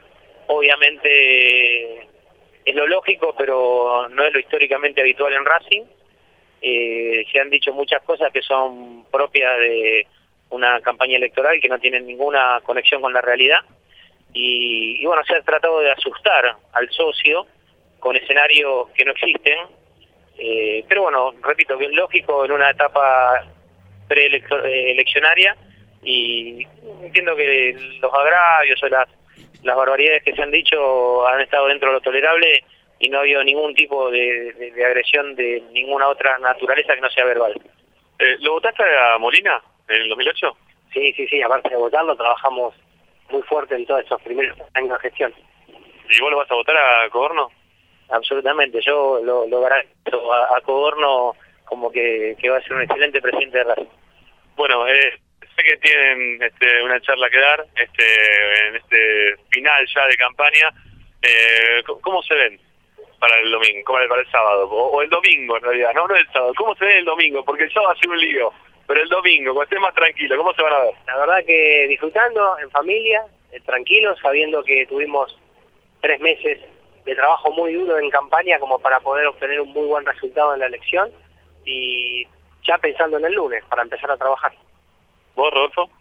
I: Obviamente es lo lógico, pero no es lo históricamente habitual en Racing. Eh, se han dicho muchas cosas que son propias de una campaña electoral que no tienen ninguna conexión con la realidad y, y bueno, se ha tratado de asustar al socio con escenarios que no existen, eh, pero bueno, repito, que es lógico en una etapa preeleccionaria y entiendo que los agravios o las, las barbaridades que se han dicho han estado dentro de lo tolerable y no ha habido ningún tipo de, de, de agresión de ninguna otra naturaleza que no sea verbal.
D: Eh, ¿Lo votaste a Molina en el dos mil ocho?
I: Sí, sí, sí, aparte de votarlo, trabajamos muy fuerte en todos esos primeros años de gestión.
D: ¿Y vos lo vas a votar a Coborno?
I: Absolutamente, yo lo, lo garantizo a, a Coborno como que, que va a ser un excelente presidente de Racing.
D: Bueno, eh, sé que tienen este, una charla que dar este, en este final ya de campaña. Eh, ¿Cómo se ven para el domingo, como para el sábado? O, o el domingo en realidad, no, no el sábado. ¿Cómo se ven el domingo? Porque el sábado va a ser un lío. Pero el domingo, cuando esté más tranquilo, ¿cómo se van a ver?
I: La verdad que disfrutando, en familia, eh, tranquilos, sabiendo que tuvimos tres meses de trabajo muy duro en campaña como para poder obtener un muy buen resultado en la elección y ya pensando en el lunes para empezar a trabajar.
D: ¿Vos, Rodolfo?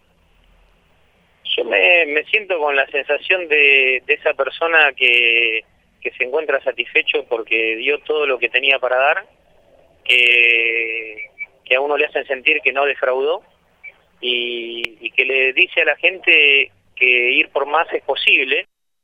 I: Yo me, me siento con la sensación de, de esa persona que, que se encuentra satisfecho porque dio todo lo que tenía para dar, que... que a uno le hacen sentir que no defraudó y, y que le dice a la gente que ir por más es posible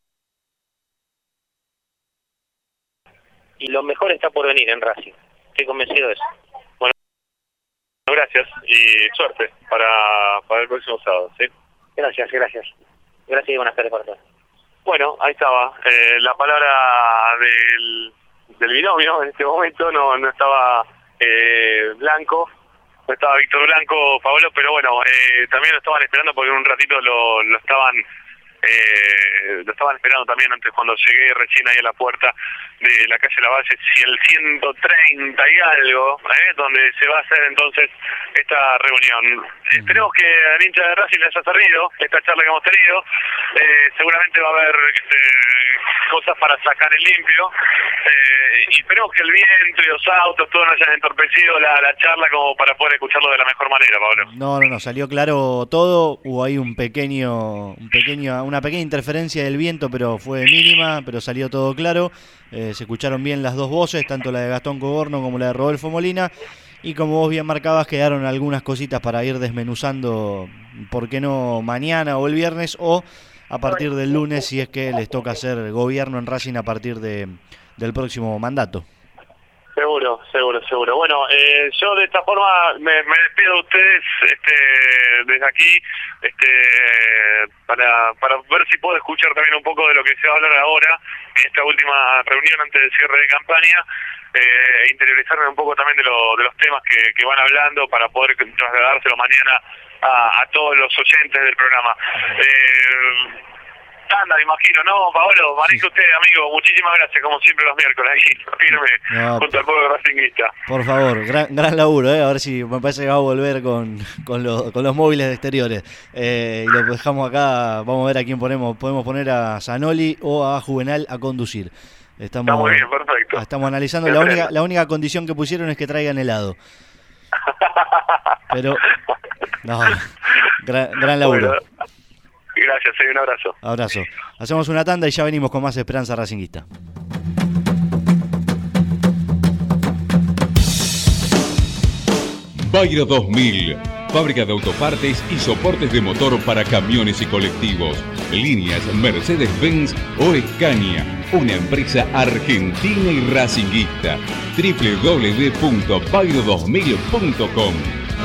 I: y lo mejor está por venir en Racing. Estoy convencido de eso.
D: Bueno, gracias y suerte para, para el próximo sábado, ¿sí?
I: Gracias, gracias. Gracias y buenas tardes para todos.
D: Bueno, ahí estaba. Eh, la palabra del, del binomio en este momento no, no estaba... Eh, Blanco, no estaba Víctor Blanco, Pablo, pero bueno, eh, también lo estaban esperando porque en un ratito lo, lo estaban eh, lo estaban esperando también antes cuando llegué recién ahí a la puerta de la calle Lavalle, si el ciento treinta y algo, eh, donde se va a hacer entonces esta reunión. Eh, esperemos que al hincha de Racing le haya servido esta charla que hemos tenido. Eh, seguramente va a haber este, cosas para sacar en limpio eh, y esperemos que el viento y los autos todo no hayan entorpecido la, la charla como para poder escucharlo de la mejor manera, Pablo.
B: No, no, no, salió claro todo. Hubo ahí un pequeño, un pequeño, una pequeña interferencia del viento, pero fue mínima, pero salió todo claro. Eh, se escucharon bien las dos voces, tanto la de Gastón Coborno como la de Rodolfo Molina. Y como vos bien marcabas, quedaron algunas cositas para ir desmenuzando, ¿por qué no mañana o el viernes o a partir del lunes, si es que les toca hacer gobierno en Racing a partir de, del próximo mandato?
D: Seguro, seguro, seguro. Bueno, eh, yo de esta forma me, me despido de ustedes este, desde aquí este, para, para ver si puedo escuchar también un poco de lo que se va a hablar ahora en esta última reunión antes del cierre de campaña, eh, e interiorizarme un poco también de, lo, de los temas que, que van hablando para poder trasladárselo mañana a, a todos los oyentes del programa. Eh, Anda, me imagino, ¿no, Paolo? Maneje usted, amigo, muchísimas gracias, como siempre los miércoles, ahí, firme,
B: no,
D: junto al pueblo racinguista.
B: Por favor, gran, gran laburo, ¿eh? A ver si me parece que va a volver con, con, lo, con los móviles de exteriores. Eh, y lo dejamos acá, vamos a ver a quién ponemos. Podemos poner a Zanoli o a Juvenal a conducir. Estamos,
D: Está muy bien, perfecto.
B: Estamos analizando, la única, la única condición que pusieron es que traigan helado. Pero, no, gran, gran laburo.
D: Bueno, gracias, un abrazo.
B: Abrazo. Hacemos una tanda y ya venimos con más Esperanza Racinguista.
C: Bayro dos mil, fábrica de autopartes y soportes de motor para camiones y colectivos. Líneas Mercedes-Benz o Scania, una empresa argentina y racinguista. doble u doble u doble u punto bayro dos mil punto com.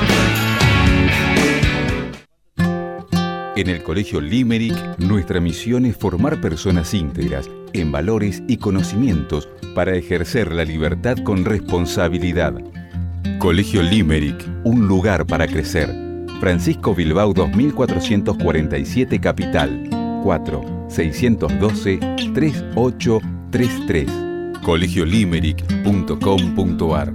C: En el Colegio Limerick, nuestra misión es formar personas íntegras, en valores y conocimientos, para ejercer la libertad con responsabilidad. Colegio Limerick, un lugar para crecer. Francisco Bilbao dos mil cuatrocientos cuarenta y siete Capital, cuatro seis uno dos, tres ocho tres tres. colegio limerick punto com punto ar.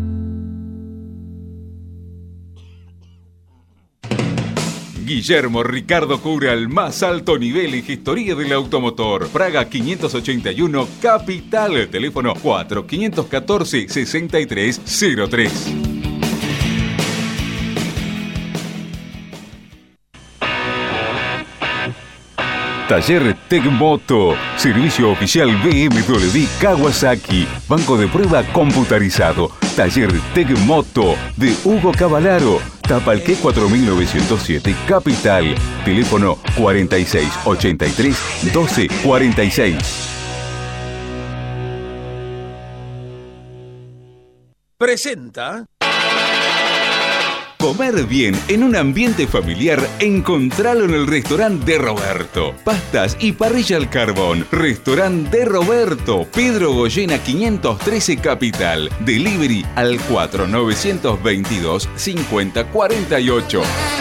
C: Guillermo Ricardo Cura, el más alto nivel en gestoría del automotor. Praga quinientos ochenta y uno, Capital. Teléfono cuatro cinco uno cuatro, seis tres cero tres. Taller Tecmoto, servicio oficial B M W Kawasaki, banco de prueba computarizado. Taller Tecmoto de Hugo Cavallaro, Tapalqué cuatro mil novecientos siete, Capital. Teléfono cuarenta y seis ochenta y tres doce cuarenta y seis.
J: Presenta.
C: Comer bien en un ambiente familiar, encontralo en el restaurante de Roberto. Pastas y parrilla al carbón. Restaurante de Roberto, Pedro Goyena quinientos trece Capital. Delivery al cuatro nueve dos dos cincuenta cuarenta y ocho.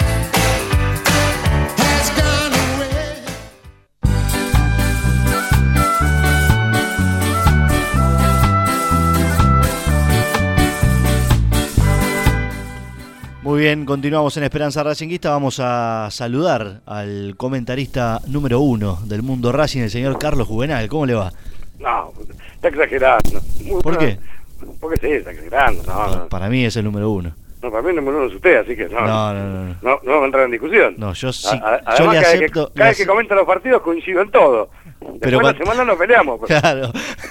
B: Muy bien, continuamos en Esperanza Racinguista. Vamos a saludar al comentarista número uno del mundo Racing, el señor Carlos Juvenal. ¿Cómo le va?
K: No, está exagerando. Muy
B: ¿Por
K: bueno.
B: qué?
K: Porque sí, está exagerando. No, no.
B: Para mí es el número uno.
K: No, para mí el número uno es usted, así que no.
B: No, no, no. No,
K: no, no vamos a entrar en discusión.
B: no yo sí.
K: A, a,
B: yo
K: además,
B: le
K: cada,
B: acepto.
K: que, cada
B: le
K: vez que
B: ace-
K: comenta los partidos coincido en todo. Después
B: Pero
K: de la
B: cuando-
K: semana nos peleamos. Pero...
B: Claro.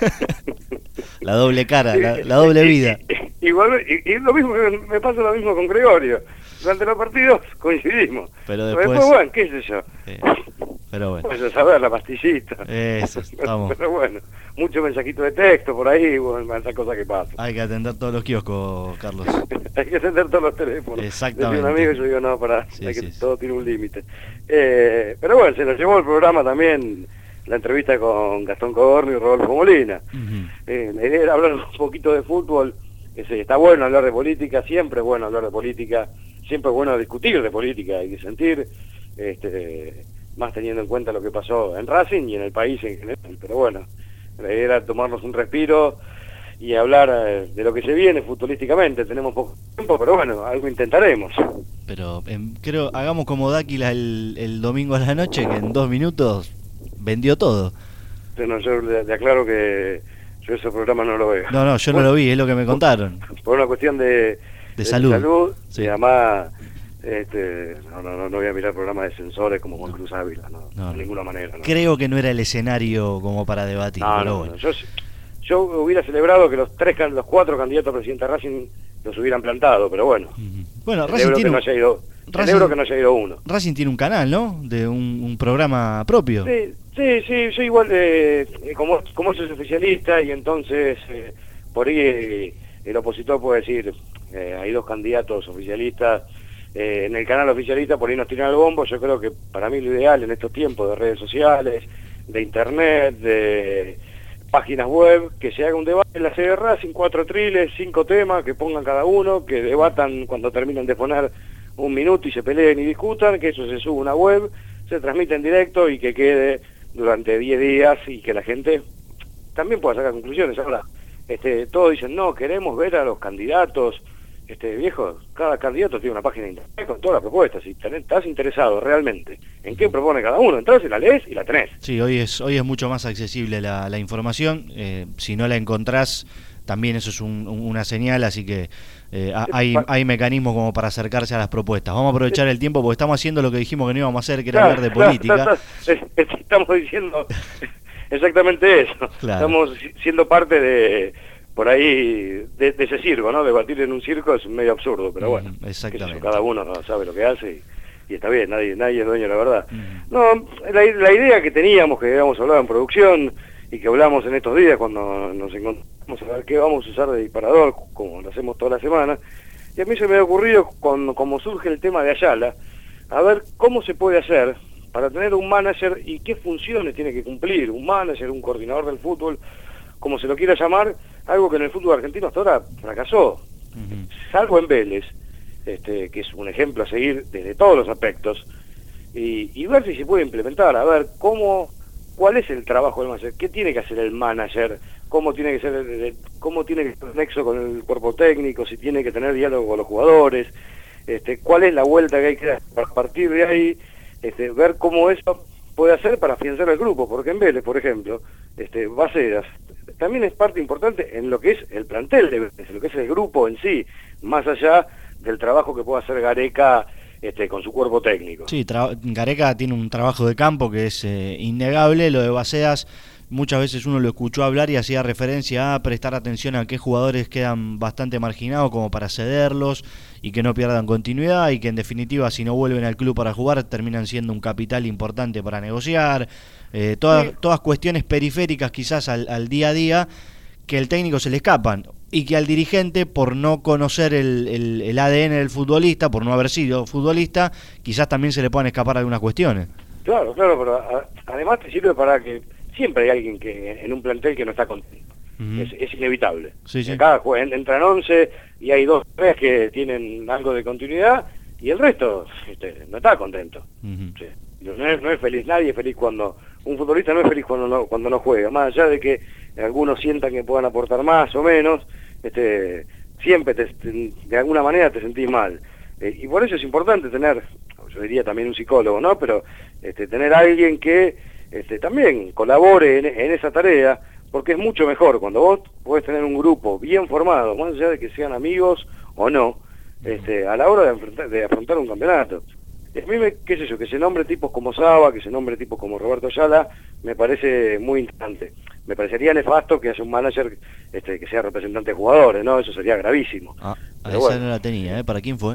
B: La doble cara, la, la doble vida.
K: Igual, y, y lo mismo, me pasa lo mismo con Gregorio. Durante los partidos coincidimos.
B: Pero
K: Pero
B: después.
K: bueno, qué sé yo.
B: eh, pero bueno.
K: Pues a saber, la pastillita.
B: Eso, estamos.
K: Pero bueno, mucho mensajito de texto por ahí, bueno, esas cosas que pasan.
B: Hay que atender todos los kioscos, Carlos.
K: Hay que atender todos los teléfonos.
B: Exactamente.
K: Decía un amigo y yo digo, no, para,
B: Sí,
K: hay que,
B: sí, sí.
K: todo tiene un límite. Eh, pero bueno, se nos llevó el programa también la entrevista con Gastón Codorno y Rodolfo Molina.
B: Ujú.
K: Eh, la idea era hablar un poquito de fútbol. Es, está bueno hablar de política, siempre es bueno hablar de política, siempre es bueno discutir de política, hay que sentir, este, más teniendo en cuenta lo que pasó en Racing y en el país en general. Pero bueno, la idea era tomarnos un respiro y hablar eh, de lo que se viene futbolísticamente. Tenemos poco tiempo, pero bueno, algo intentaremos.
B: Pero em, creo, hagamos como Dáquila el, el domingo a la noche, que en dos minutos vendió todo.
K: Bueno, yo le, le aclaro que yo ese programa no lo veo.
B: No, no, yo no lo vi, es lo que me contaron.
K: Por una cuestión de,
B: De salud. Sí.
K: y además este, no, no, no, no voy a mirar programas de censores como Juan Cruz Ávila, no,
B: No,
K: de
B: no.
K: ninguna manera. No,
B: Creo que no era el escenario como para debatir,
K: no,
B: pero
K: no,
B: bueno.
K: no. Yo, yo hubiera celebrado que los tres, can- los cuatro candidatos a presidente de Racing los hubieran plantado, pero bueno.
B: Ujú. Bueno, Racing
K: Celebro que
B: tiene,
K: no
B: un,
K: haya ido,
B: Racing-
K: celebro que no haya ido uno.
B: Racing tiene un canal, ¿no? De un, un programa propio.
K: Sí, sí, sí, yo igual, eh, eh, como, como soy oficialista y entonces eh, por ahí eh, el opositor puede decir, eh, hay dos candidatos oficialistas, eh, en el canal oficialista por ahí nos tiran el bombo. Yo creo que para mí lo ideal en estos tiempos de redes sociales, de internet, de páginas web, que se haga un debate en la sede de Racing, cuatro triles, cinco temas, que pongan cada uno, que debatan cuando terminan de poner un minuto y se peleen y discutan, que eso se suba a una web, se transmite en directo y que quede durante diez días y que la gente también pueda sacar conclusiones. Ahora, este, todos dicen, no, queremos ver a los candidatos. Este viejo, cada candidato tiene una página de internet con todas las propuestas. Si tenés, estás interesado realmente en qué propone cada uno, entras y la lees y la tenés.
B: Sí, hoy es hoy es mucho más accesible la, la información. Eh, si no la encontrás, también eso es un, una señal, así que eh, hay, hay mecanismos como para acercarse a las propuestas. Vamos a aprovechar el tiempo porque estamos haciendo lo que dijimos que no íbamos a hacer, que era
K: Claro,
B: hablar de
K: claro,
B: política.
K: claro, claro. Estamos diciendo exactamente eso.
B: Claro.
K: Estamos siendo parte de, por ahí, de, de ese circo, ¿no? Debatir en un circo es medio absurdo, pero bueno,
B: Mm, exactamente.
K: qué sé yo, cada uno sabe lo que hace y, y está bien, nadie nadie es dueño de la verdad. Mm. No, la, la idea que teníamos, que habíamos hablado en producción y que hablamos en estos días cuando nos encontramos a ver qué vamos a usar de disparador, como lo hacemos toda la semana, y a mí se me ha ocurrido, cuando, como surge el tema de Ayala, a ver cómo se puede hacer para tener un manager y qué funciones tiene que cumplir, un manager, un coordinador del fútbol, como se lo quiera llamar, algo que en el fútbol argentino hasta ahora fracasó, uh-huh. salvo en Vélez, este, que es un ejemplo a seguir desde todos los aspectos, y, y ver si se puede implementar, a ver cómo, cuál es el trabajo del manager, qué tiene que hacer el manager, cómo tiene que ser el, el, cómo tiene que ser el nexo con el cuerpo técnico, si tiene que tener diálogo con los jugadores, este, cuál es la vuelta que hay que dar para partir de ahí, este, ver cómo eso puede hacer para afianzar el grupo, porque en Vélez, por ejemplo, este, Bacedas también es parte importante en lo que es el plantel de Vélez, lo que es el grupo en sí, más allá del trabajo que pueda hacer Gareca este, con su cuerpo técnico.
B: Sí, Gareca tiene un trabajo de campo que es eh, innegable. Lo de Bacedas, muchas veces uno lo escuchó hablar y hacía referencia a prestar atención a qué jugadores quedan bastante marginados como para cederlos y que no pierdan continuidad, y que en definitiva si no vuelven al club para jugar terminan siendo un capital importante para negociar, eh, todas, sí. todas cuestiones periféricas quizás al, al día a día que el técnico se le escapan y que al dirigente, por no conocer el, el, el A D N del futbolista, por no haber sido futbolista, quizás también se le puedan escapar algunas cuestiones.
K: Claro, claro, pero a, además te sirve para que siempre hay alguien que en un plantel que no está contento. Uh-huh. Es, es inevitable. Sí, sí. Cada juego entran once y hay dos tres que tienen algo de continuidad y el resto este, no está contento. Uh-huh. Sí. No, es, no es feliz, nadie es feliz cuando... Un futbolista no es feliz cuando no, cuando no juega, más allá de que algunos sientan que puedan aportar más o menos, este, siempre te, te, de alguna manera te sentís mal. Eh, y por eso es importante tener, yo diría también un psicólogo, ¿no? Pero este, tener a alguien que este, también colabore en, en esa tarea, porque es mucho mejor cuando vos podés tener un grupo bien formado, más allá de que sean amigos o no, este, a la hora de, enfrentar, de afrontar un campeonato. A mí, me, qué sé yo, que se nombre tipos como Saba, que se nombre tipos como Roberto Ayala, me parece muy interesante. Me parecería nefasto que haya un manager este, que sea representante de jugadores, ¿no? Eso sería gravísimo.
B: Ah, a esa bueno. no la tenía, ¿eh? ¿Para quién fue?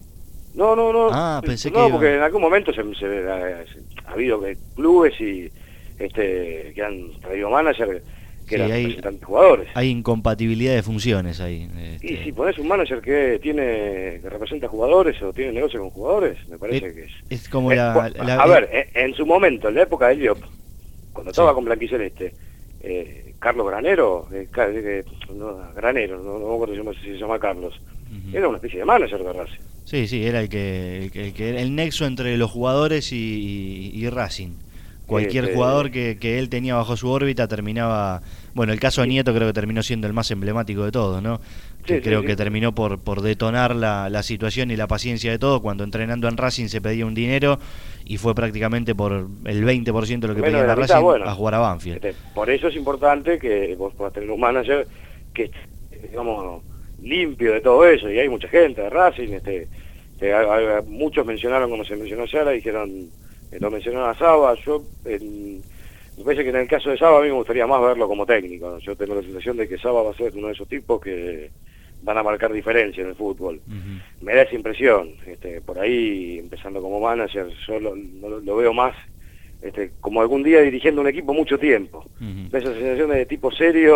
K: No, no, no.
B: Ah, pensé
K: no,
B: que iba...
K: porque en algún momento se, se, ha, ha habido clubes y este que han traído managers que sí, eran hay, representantes de jugadores.
B: Hay incompatibilidad de funciones ahí. Este...
K: Y si pones un manager que tiene que representa jugadores o tiene negocio con jugadores, me parece
B: es,
K: que es...
B: Es como
K: eh,
B: la,
K: la...
B: la...
K: A ver, en, en su momento, en la época del Diop, cuando estaba sí. con Blanquiceleste, eh, Carlos Granero, eh, eh, no, Granero, no, no me acuerdo si se llama Carlos, uh-huh. era una especie de manager de Racing.
B: Sí, sí, era el que el, que, el, que, el nexo entre los jugadores y, y, y Racing. Cualquier este... jugador que, que él tenía bajo su órbita terminaba... Bueno, el caso de Nieto creo que terminó siendo el más emblemático de todos, ¿no? Que sí, creo sí, que sí. terminó por, por detonar la, la situación y la paciencia de todos. Cuando entrenando en Racing se pedía un dinero y fue prácticamente por el veinte por ciento de lo que pedía en Racing mitad, bueno, a jugar a Banfield.
K: Este, por eso es importante que vos puedas tener un manager que esté, digamos, limpio de todo eso. Y hay mucha gente de Racing, este, que a, a, muchos mencionaron, como se mencionó ayer, dijeron... Lo mencionaron a Saba, yo en, me parece que en el caso de Saba a mí me gustaría más verlo como técnico. Yo tengo la sensación de que Saba va a ser uno de esos tipos que van a marcar diferencia en el fútbol. Uh-huh. Me da esa impresión, este, por ahí empezando como manager, yo lo, lo, lo veo más este, como algún día dirigiendo un equipo mucho tiempo. Uh-huh. Esa sensación de tipo serio,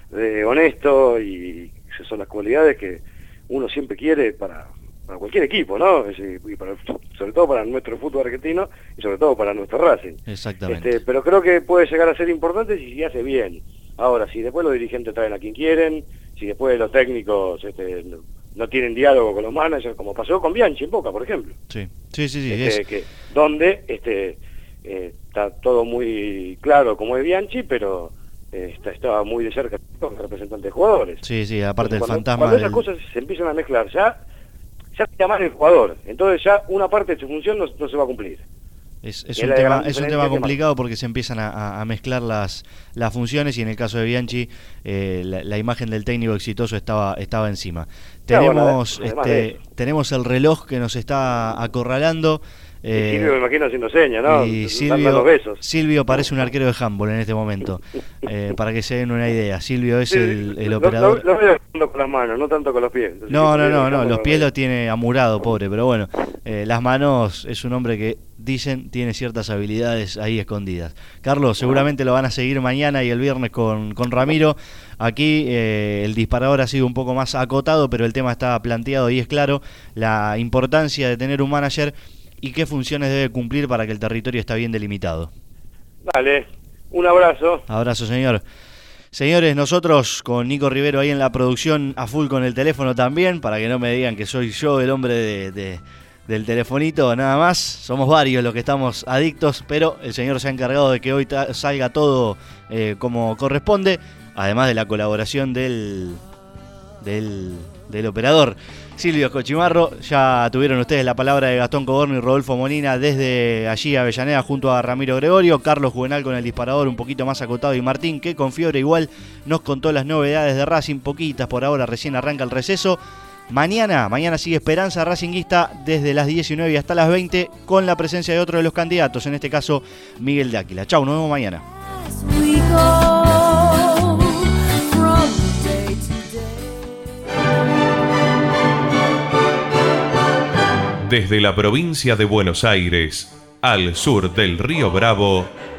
K: de honesto, y esas son las cualidades que uno siempre quiere para, para cualquier equipo, ¿no? Es decir, y para, sobre todo para nuestro fútbol argentino y sobre todo para nuestro Racing.
B: Exactamente.
K: Este, pero creo que puede llegar a ser importante si se hace bien. Ahora, si después los dirigentes traen a quien quieren, si después los técnicos este, no, no tienen diálogo con los managers, como pasó con Bianchi en Boca, por ejemplo.
B: Sí, sí, sí, sí.
K: Este,
B: es...
K: que, donde este, eh, está todo muy claro como es Bianchi, pero eh, está, estaba muy de cerca con el representante de jugadores.
B: Sí, sí, aparte
K: Entonces,
B: del
K: cuando,
B: fantasma
K: cuando
B: del...
K: esas cosas se empiezan a mezclar, ya, ya está mal el jugador, entonces ya una parte de su función no, no se va a cumplir.
B: Es, es,
K: es
B: un
K: la
B: tema,
K: gran
B: es un
K: diferencia
B: tema
K: que
B: complicado porque se empiezan a, a mezclar las, las funciones y en el caso de Bianchi eh, la, la imagen del técnico exitoso estaba, estaba encima.
K: Claro,
B: Tenemos,
K: bueno, de,
B: este, tenemos el reloj que nos está acorralando.
K: Eh, Silvio me imagino haciendo señas, ¿no?
B: Y Silvio, besos. Silvio parece un arquero de handball en este momento, eh, para que se den una idea. Silvio es sí, el, el operador.
K: Lo, lo, lo veo con las manos, no tanto con los pies. Entonces,
B: no, no, no, no, los pies los tiene amurado, pobre, pero bueno, eh, las manos es un hombre que dicen tiene ciertas habilidades ahí escondidas. Carlos, seguramente lo van a seguir mañana y el viernes con, con Ramiro. Aquí eh, el disparador ha sido un poco más acotado, pero el tema está planteado y es claro la importancia de tener un manager y qué funciones debe cumplir para que el territorio esté bien delimitado.
K: Dale, un abrazo.
B: Abrazo, señor. Señores, nosotros con Nico Rivero ahí en la producción a full con el teléfono también, para que no me digan que soy yo el hombre de, de, del telefonito, nada más. Somos varios los que estamos adictos, pero el señor se ha encargado de que hoy ta- salga todo eh, como corresponde, además de la colaboración del, del, del operador. Silvio Cochimarro, ya tuvieron ustedes la palabra de Gastón Coborno y Rodolfo Molina desde allí Avellaneda junto a Ramiro Gregorio, Carlos Juvenal con el disparador un poquito más acotado y Martín que con fiebre igual nos contó las novedades de Racing, poquitas por ahora, recién arranca el receso. Mañana, mañana sigue Esperanza Racinguista desde las diecinueve y hasta las veinte con la presencia de otro de los candidatos, en este caso Miguel de Áquila. Chau, nos vemos mañana.
L: Desde la provincia de Buenos Aires, al sur del Río Bravo,